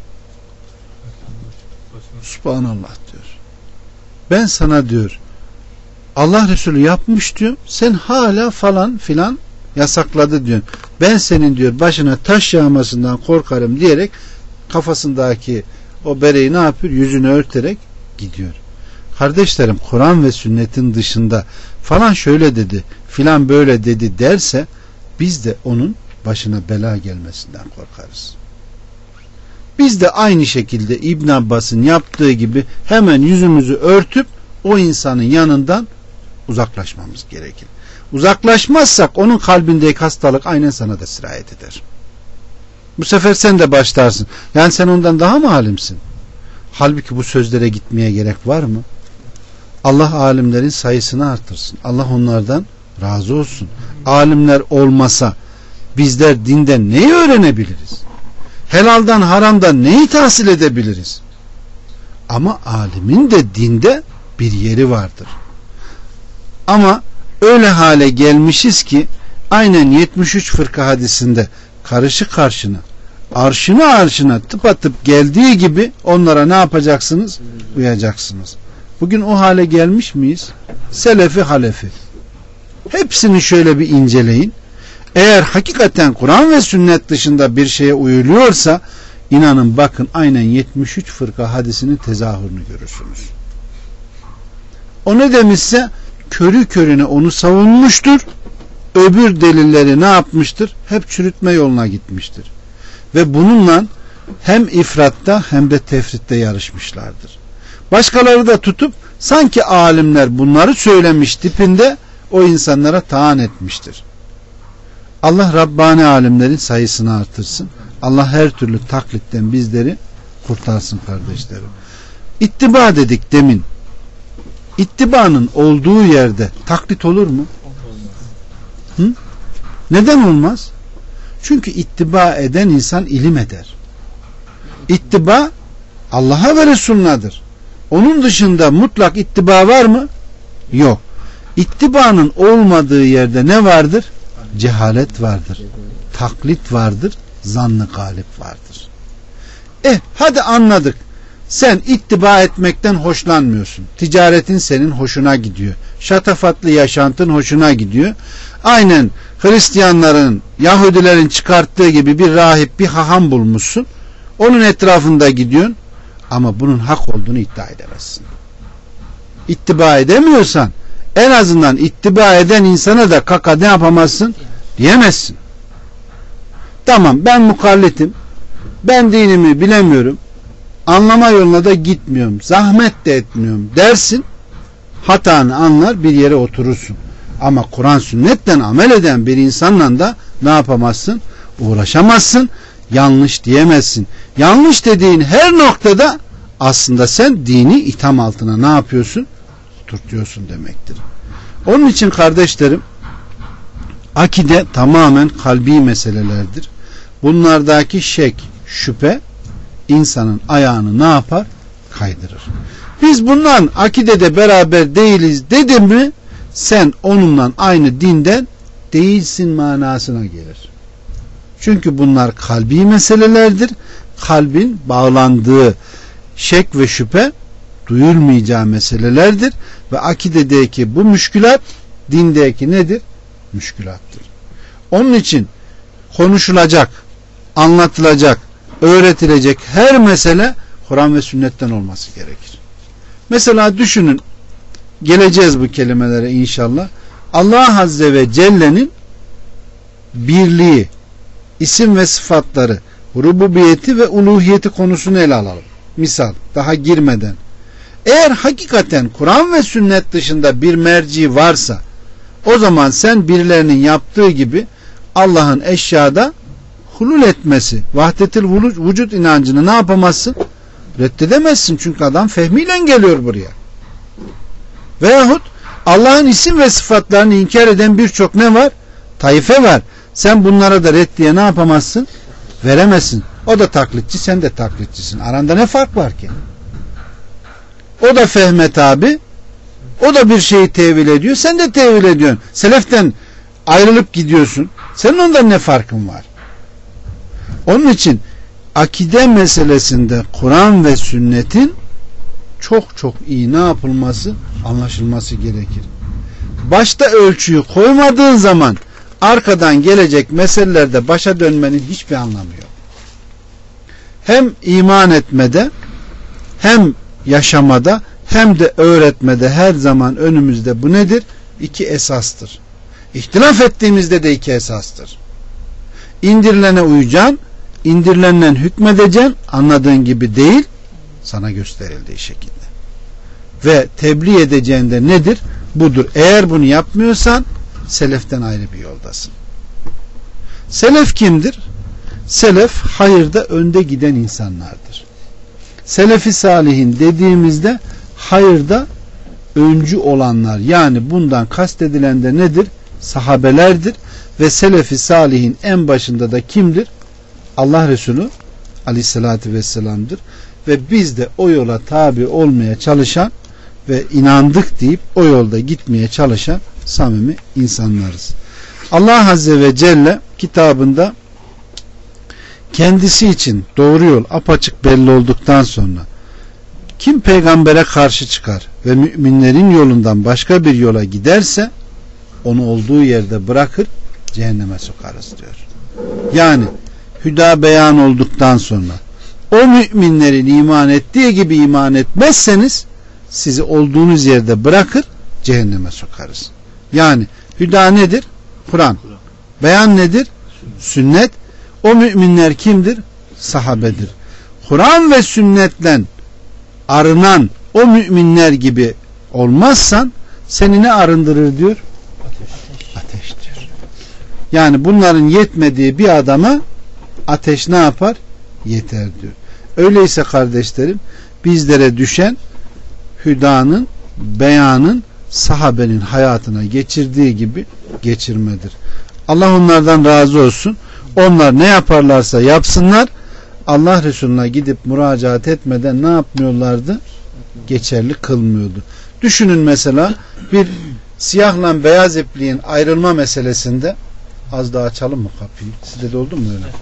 Subhanallah diyor. Ben sana diyor Allah Resulü yapmış diyor. Sen hala falan filan yasakladı diyor. Ben senin diyor başına taş yağmasından korkarım diyerek kafasındaki o bereyi ne yapıyor? Yüzünü örterek gidiyor. kardeşlerim Kur'an ve sünnetin dışında falan şöyle dedi, filan böyle dedi derse biz de onun başına bela gelmesinden korkarız. Biz de aynı şekilde İbn Abbas'ın yaptığı gibi hemen yüzümüzü örtüp o insanın yanından uzaklaşmamız gerekir. Uzaklaşmazsak onun kalbindeki hastalık aynen sana da sirayet eder. Bu sefer sen de başlarsın. Yani sen ondan daha mı alimsin? Halbuki bu sözlere gitmeye gerek var mı? Allah alimlerin sayısını artırsın. Allah onlardan razı olsun. Alimler olmasa bizler dinden neyi öğrenebiliriz? Helaldan haramdan neyi tahsil edebiliriz? Ama alimin de dinde bir yeri vardır. Ama öyle hale gelmişiz ki aynen yetmiş üç fırka hadisinde karşı karşına arşına arşına tıpatıp geldiği gibi onlara ne yapacaksınız? Uyacaksınız. Bugün o hale gelmiş miyiz? Selefi halefi. Hepsini şöyle bir inceleyin. Eğer hakikaten Kur'an ve sünnet dışında bir şeye uyuluyorsa inanın bakın aynen yetmiş üç fırka hadisinin tezahürünü görürsünüz. O ne demişse körü körüne onu savunmuştur. Öbür delilleri ne yapmıştır? Hep çürütme yoluna gitmiştir. Ve bununla hem ifratta hem de tefritte yarışmışlardır. Başkaları da tutup sanki alimler bunları söylemiş tipinde o insanlara taan etmiştir. Allah Rabbani alimlerin sayısını artırsın. Allah her türlü taklitten bizleri kurtarsın kardeşlerim. İttiba dedik demin. İttibanın olduğu yerde taklit olur mu? Hı? Neden olmaz? Çünkü ittiba eden insan ilim eder. İttiba Allah'a ve Resulünadır. Onun dışında mutlak ittiba var mı? Yok. İttibanın olmadığı yerde ne vardır? Cehalet vardır. Taklit vardır. Zannı galip vardır. Eh hadi anladık. Sen ittiba etmekten hoşlanmıyorsun. Ticaretin senin hoşuna gidiyor. Şatafatlı yaşantın hoşuna gidiyor. Aynen Hristiyanların, Yahudilerin çıkarttığı gibi bir rahip, bir haham bulmuşsun. Onun etrafında gidiyorsun. Ama bunun hak olduğunu iddia edemezsin. İttiba edemiyorsan en azından ittiba eden insana da kaka ne yapamazsın? Diyemezsin. Tamam ben mukallitim. Ben dinimi bilemiyorum. Anlama yoluna da gitmiyorum. Zahmet de etmiyorum dersin. Hatanı anlar bir yere oturursun. Ama Kur'an sünnetten amel eden bir insanla da ne yapamazsın? Uğraşamazsın. Yanlış diyemezsin. Yanlış dediğin her noktada aslında sen dini itham altına ne yapıyorsun? Oturtuyorsun demektir. Onun için kardeşlerim akide tamamen kalbi meselelerdir. Bunlardaki şek, şüphe insanın ayağını ne yapar? Kaydırır. Biz bundan akidede beraber değiliz dedim mi sen onunla aynı dinden değilsin manasına gelir. Çünkü bunlar kalbi meselelerdir. Kalbin bağlandığı şek ve şüphe duyulmayacağı meselelerdir. Ve akidedeki bu müşkülat dindeki nedir? Müşkülattır. Onun için konuşulacak, anlatılacak, öğretilecek her mesele Kur'an ve sünnetten olması gerekir. Mesela düşünün, geleceğiz bu kelimelere inşallah. Allah Azze ve Celle'nin birliği, isim ve sıfatları, rububiyeti ve uluhiyeti konusunu ele alalım. Misal, daha girmeden. Eğer hakikaten Kur'an ve sünnet dışında bir merci varsa, o zaman sen birilerinin yaptığı gibi Allah'ın eşyada hulul etmesi, vahdetil vücut inancını ne yapamazsın? Reddedemezsin. Çünkü adam fehmiyle geliyor buraya. Veyahut Allah'ın isim ve sıfatlarını inkar eden birçok ne var? Taife var. Sen bunlara da reddiye ne yapamazsın? Veremezsin. O da taklitçi, sen de taklitçisin. Aranda ne fark var ki? O da fehme tabi, o da bir şeyi tevil ediyor, sen de tevil ediyorsun. Seleften ayrılıp gidiyorsun. Senin ondan ne farkın var? Onun için akide meselesinde Kur'an ve sünnetin çok çok iyi ne yapılması, anlaşılması gerekir. Başta ölçüyü koymadığın zaman arkadan gelecek meselelerde başa dönmenin hiçbir anlamı yok. Hem iman etmede, hem yaşamada, hem de öğretmede her zaman önümüzde bu nedir? İki esastır. İhtilaf ettiğimizde de iki esastır. İndirilene uyacaksın, indirilenle hükmedeceksin, anladığın gibi değil, sana gösterildiği şekilde. Ve tebliğ edeceğin de nedir? Budur. Eğer bunu yapmıyorsan seleften ayrı bir yoldasın. Selef kimdir? Selef hayırda önde giden insanlardır. Selefi salihin dediğimizde hayırda öncü olanlar, yani bundan kastedilen de nedir? Sahabelerdir ve selefi salihin en başında da kimdir? Allah Resulü aleyhissalatü vesselam'dır ve biz de o yola tabi olmaya çalışan ve inandık deyip o yolda gitmeye çalışan samimi insanlarız. Allah Azze ve Celle kitabında kendisi için doğru yol apaçık belli olduktan sonra kim peygambere karşı çıkar ve müminlerin yolundan başka bir yola giderse onu olduğu yerde bırakır, cehenneme sokarız diyor. Yani hüda beyan olduktan sonra o müminlerin iman ettiği gibi iman etmezseniz sizi olduğunuz yerde bırakır, cehenneme sokarız. Yani hüda nedir? Kur'an. Beyan nedir? Sünnet. O müminler kimdir? Sahabedir. Kur'an ve sünnetle arınan o müminler gibi olmazsan seni ne arındırır diyor? Ateş. Ateş diyor. Yani bunların yetmediği bir adama ateş ne yapar? Yeter diyor. Öyleyse kardeşlerim, bizlere düşen hüdanın, beyanın sahabenin hayatına geçirdiği gibi geçirmedir. Allah onlardan razı olsun. Onlar ne yaparlarsa yapsınlar, Allah Resulüne gidip müracaat etmeden ne yapmıyorlardı? Geçerli kılmıyordu. Düşünün mesela bir siyahla beyaz ipliğin ayrılma meselesinde, az daha açalım mı kapıyı? Sizde de oldu mu öyle?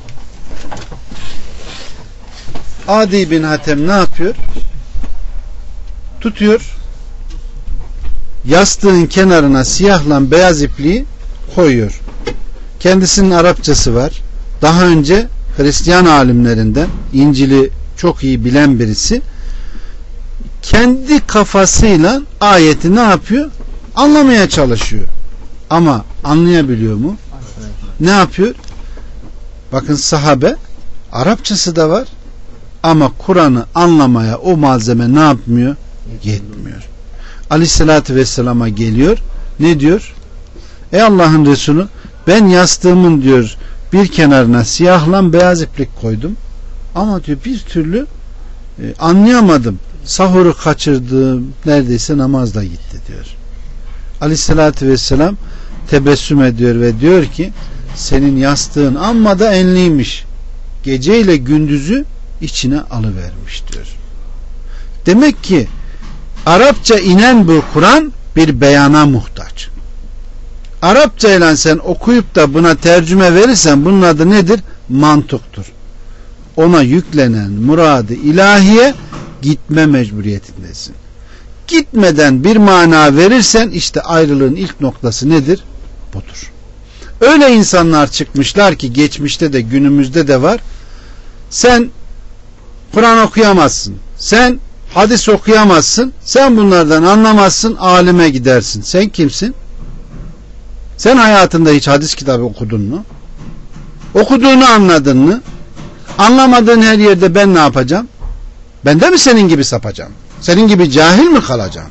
Adi bin Hatem ne yapıyor? Tutuyor, yastığın kenarına siyahla beyaz ipliği koyuyor. Kendisinin Arapçası var. Daha önce Hristiyan alimlerinden İncil'i çok iyi bilen birisi kendi kafasıyla ayeti ne yapıyor? Anlamaya çalışıyor. Ama anlayabiliyor mu? Ne yapıyor? Bakın sahabe Arapçası da var ama Kur'an'ı anlamaya o malzeme ne yapmıyor? Yetmiyor. Aleyhissalatü vesselama geliyor. Ne diyor? Ey Allah'ın Resulü, ben yastığımın diyor bir kenarına siyahla beyaz iplik koydum. Ama diyor bir türlü e, anlayamadım. Sahuru kaçırdım. Neredeyse namaz da gitti diyor. Aleyhissalatü vesselam tebessüm ediyor ve diyor ki senin yastığın amma da enliymiş. Geceyle gündüzü içine alıvermiş diyor. Demek ki Arapça inen bu Kur'an bir beyana muhtaç. Arapça ile sen okuyup da buna tercüme verirsen bunun adı nedir? Mantıktır. Ona yüklenen muradı ilahiye gitme mecburiyetindesin. Gitmeden bir mana verirsen işte ayrılığın ilk noktası nedir? Budur. Öyle insanlar çıkmışlar ki geçmişte de günümüzde de var. Sen Kur'an okuyamazsın. Sen hadis okuyamazsın. Sen bunlardan anlamazsın. Alime gidersin. Sen kimsin? Sen hayatında hiç hadis kitabı okudun mu? Okuduğunu anladın mı? Anlamadığın her yerde ben ne yapacağım? Ben de mi senin gibi sapacağım? Senin gibi cahil mi kalacağım?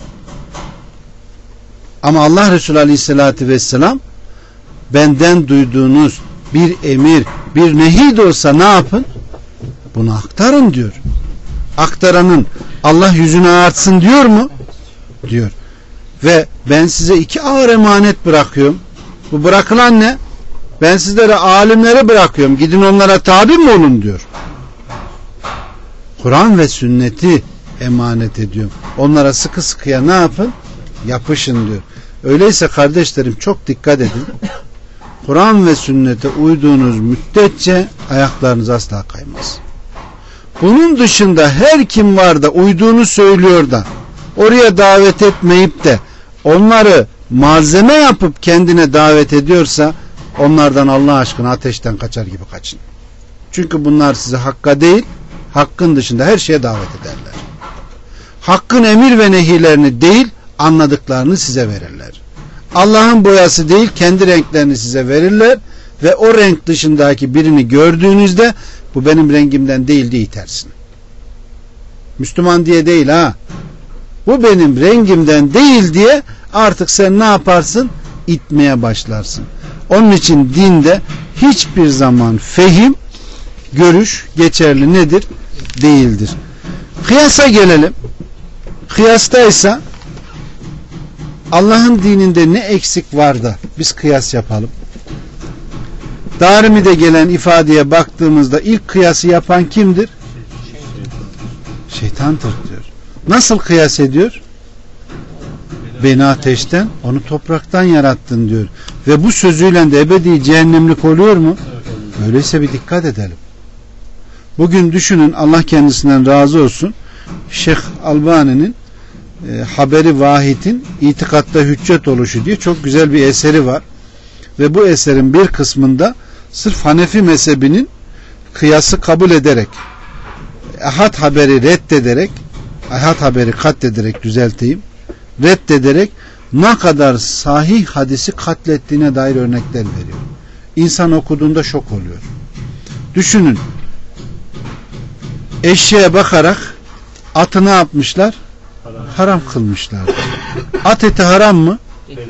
Ama Allah Resulü Aleyhisselatü Vesselam benden duyduğunuz bir emir, bir nehi de olsa ne yapın? Bunu aktarın diyor. Aktaranın Allah yüzünü ağartsın diyor mu? Diyor. Ve ben size iki ağır emanet bırakıyorum. Bu bırakılan ne? Ben sizlere alimlere bırakıyorum. Gidin onlara tabi mi olun diyor. Kur'an ve sünneti emanet ediyorum. Onlara sıkı sıkıya ne yapın? Yapışın diyor. Öyleyse kardeşlerim çok dikkat edin. Kur'an ve sünnete uyduğunuz müddetçe ayaklarınız asla kaymaz. Bunun dışında her kim var da uyduğunu söylüyor da oraya davet etmeyip de onları malzeme yapıp kendine davet ediyorsa onlardan Allah aşkına ateşten kaçar gibi kaçın. Çünkü bunlar sizi hakka değil, hakkın dışında her şeye davet ederler. Hakkın emir ve nehilerini değil, anladıklarını size verirler. Allah'ın boyası değil, kendi renklerini size verirler ve o renk dışındaki birini gördüğünüzde bu benim rengimden değil diye itersin. Müslüman diye değil ha. Bu benim rengimden değil diye artık sen ne yaparsın? İtmeye başlarsın. Onun için dinde hiçbir zaman fehim, görüş geçerli nedir? Değildir. Kıyasa gelelim. Kıyastaysa Allah'ın dininde ne eksik var da biz kıyas yapalım. Darimi'de gelen ifadeye baktığımızda ilk kıyası yapan kimdir? Şeytandır diyor. Nasıl kıyas ediyor? Beni ateşten, onu topraktan yarattın diyor. Ve bu sözüyle de ebedi cehennemlik oluyor mu? Öyleyse bir dikkat edelim. Bugün düşünün, Allah kendisinden razı olsun, Şeyh Albani'nin e, Haberi Vahid'in itikatta hüccet oluşu diye çok güzel bir eseri var. Ve bu eserin bir kısmında sırf Hanefi mezhebinin kıyası kabul ederek, ahad haberi reddederek, ahad haberi katlederek düzelteyim, reddederek ne kadar sahih hadisi katlettiğine dair örnekler veriyor. İnsan okuduğunda şok oluyor. Düşünün, eşeğe bakarak atı ne yapmışlar? Haram, haram kılmışlar. At eti haram mı?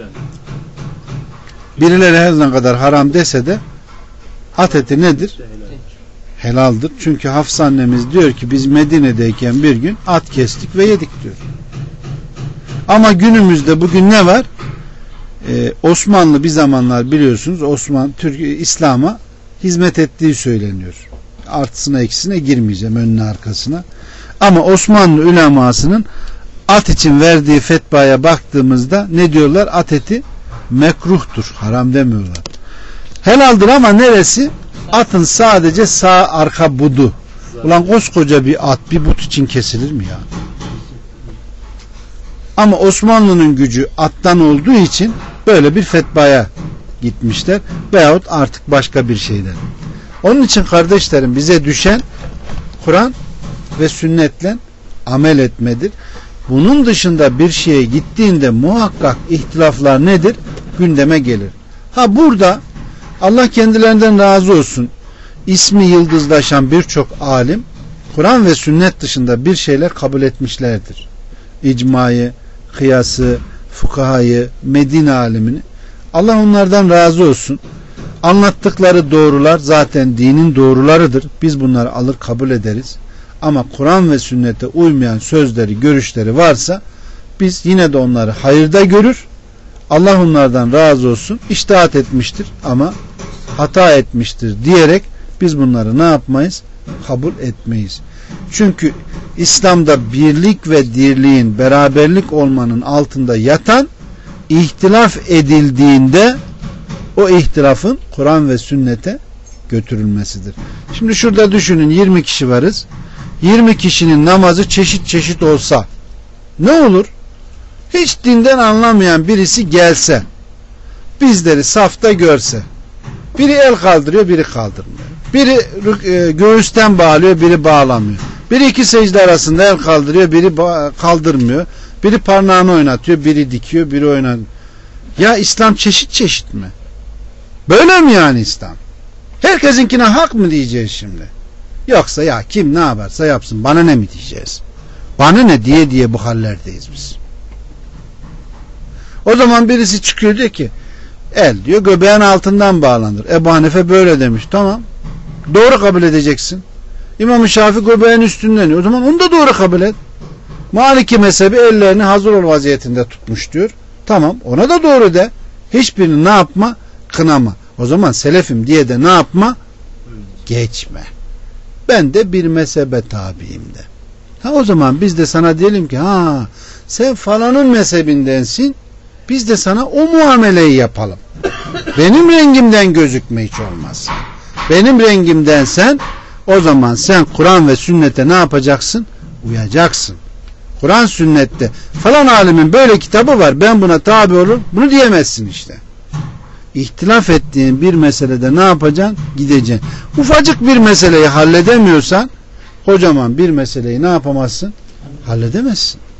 Birileri her ne kadar haram dese de at eti nedir? Helaldir. Çünkü Hafsa annemiz diyor ki biz Medine'deyken bir gün at kestik ve yedik diyor. Ama günümüzde bugün ne var? Ee, Osmanlı bir zamanlar biliyorsunuz Osman Türkiye İslam'a hizmet ettiği söyleniyor. Artısına eksisine girmeyeceğim, önüne arkasına. Ama Osmanlı ulemasının at için verdiği fetvaya baktığımızda ne diyorlar? At eti mekruhtur. Haram demiyorlar. Helaldir ama neresi? Atın sadece sağ arka budu. Ulan koskoca bir at bir but için kesilir mi ya? Ama Osmanlı'nın gücü attan olduğu için böyle bir fetvaya gitmişler. Veyahut artık başka bir şeyden. Onun için kardeşlerim bize düşen Kur'an ve sünnetle amel etmedir. Bunun dışında bir şeye gittiğinde muhakkak ihtilaflar nedir? Gündeme gelir. Ha burada Allah kendilerinden razı olsun, ismi yıldızlaşan birçok alim Kur'an ve sünnet dışında bir şeyler kabul etmişlerdir. İcmayı, kıyası, fukahayı, Medine alimini. Allah onlardan razı olsun. Anlattıkları doğrular zaten dinin doğrularıdır. Biz bunları alır kabul ederiz. Ama Kur'an ve sünnete uymayan sözleri, görüşleri varsa biz yine de onları hayırda görür. Allah onlardan razı olsun. İçtihat etmiştir ama hata etmiştir diyerek biz bunları ne yapmayız? Kabul etmeyiz. Çünkü İslam'da birlik ve dirliğin, beraberlik olmanın altında yatan ihtilaf edildiğinde o ihtilafın Kur'an ve sünnete götürülmesidir. Şimdi şurada düşünün, yirmi kişi varız. yirmi kişinin namazı çeşit çeşit olsa ne olur? Hiç dinden anlamayan birisi gelse, bizleri safta görse, biri el kaldırıyor, biri kaldırmıyor. Biri e, göğüsten bağlıyor, biri bağlamıyor. Biri iki secde arasında el kaldırıyor, biri kaldırmıyor. Biri parmağını oynatıyor, biri dikiyor, biri oynatıyor. Ya İslam çeşit çeşit mi? Böyle mi yani İslam? Herkesinkine hak mı diyeceğiz şimdi? Yoksa ya kim ne yaparsa yapsın, bana ne mi diyeceğiz? Bana ne diye diye bu hallerdeyiz biz. O zaman birisi çıkıyor diyor ki el diyor göbeğin altından bağlanır. Ebu Hanife böyle demiş. Tamam. Doğru kabul edeceksin. İmam-ı Şafii göbeğin üstünden diyor. O zaman onu da doğru kabul et. Maliki mezhebi ellerini hazır ol vaziyetinde tutmuş diyor. Tamam. Ona da doğru de. Hiçbirini ne yapma? Kınama. O zaman selefim diye de ne yapma? Geçme. Ben de bir mezhebe tabiyim de. Ha o zaman biz de sana diyelim ki ha sen falanın mezhebindensin. Biz de sana o muameleyi yapalım. Benim rengimden gözükme hiç olmaz. Benim rengimden sen, o zaman sen Kur'an ve sünnete ne yapacaksın? Uyacaksın. Kur'an sünnette falan alimin böyle kitabı var, ben buna tabi olurum. Bunu diyemezsin işte. İhtilaf ettiğin bir meselede ne yapacaksın? Gideceksin. Ufacık bir meseleyi halledemiyorsan kocaman bir meseleyi ne yapamazsın? Halledemezsin.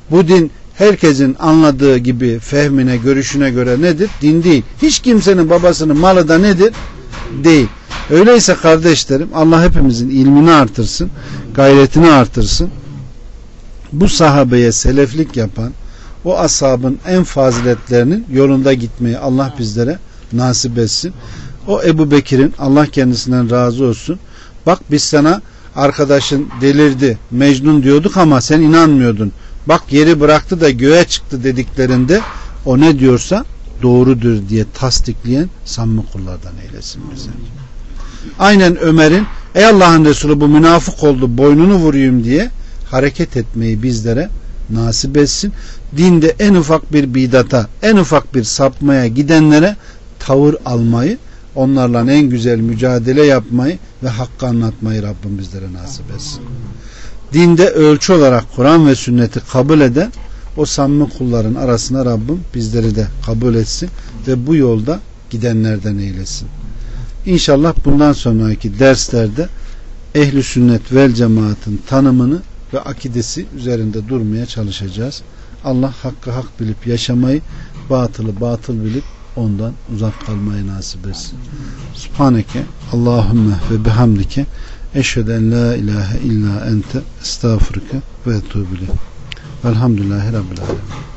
Bu din herkesin anladığı gibi fehmine, görüşüne göre nedir? Din değil. Hiç kimsenin babasının malı da nedir? Değil. Öyleyse kardeşlerim, Allah hepimizin ilmini artırsın, gayretini artırsın. Bu sahabeye seleflik yapan o ashabın en faziletlerinin yolunda gitmeyi Allah bizlere nasip etsin. O Ebu Bekir'in, Allah kendisinden razı olsun, bak biz sana arkadaşın delirdi, Mecnun diyorduk ama sen inanmıyordun, bak yeri bıraktı da göğe çıktı dediklerinde o ne diyorsa doğrudur diye tasdikleyen samimi kullardan eylesin bizi. Aynen Ömer'in ey Allah'ın Resulü bu münafık oldu boynunu vurayım diye hareket etmeyi bizlere nasip etsin. Dinde en ufak bir bidata, en ufak bir sapmaya gidenlere tavır almayı, onlarla en güzel mücadele yapmayı ve hakkı anlatmayı Rabbim bizlere nasip etsin. Dinde ölçü olarak Kur'an ve sünneti kabul eden o samimi kulların arasına Rabbim bizleri de kabul etsin ve bu yolda gidenlerden eylesin. İnşallah bundan sonraki derslerde ehli sünnet vel cemaatin tanımını ve akidesi üzerinde durmaya çalışacağız. Allah hakkı hak bilip yaşamayı, batılı batıl bilip ondan uzak kalmayı nasip etsin. Subhaneke Allahümme ve bihamdike eşhedü en la ilahe illa ente estağfurke ve etûbü ileyk. Velhamdülillahi Rabbil alemin.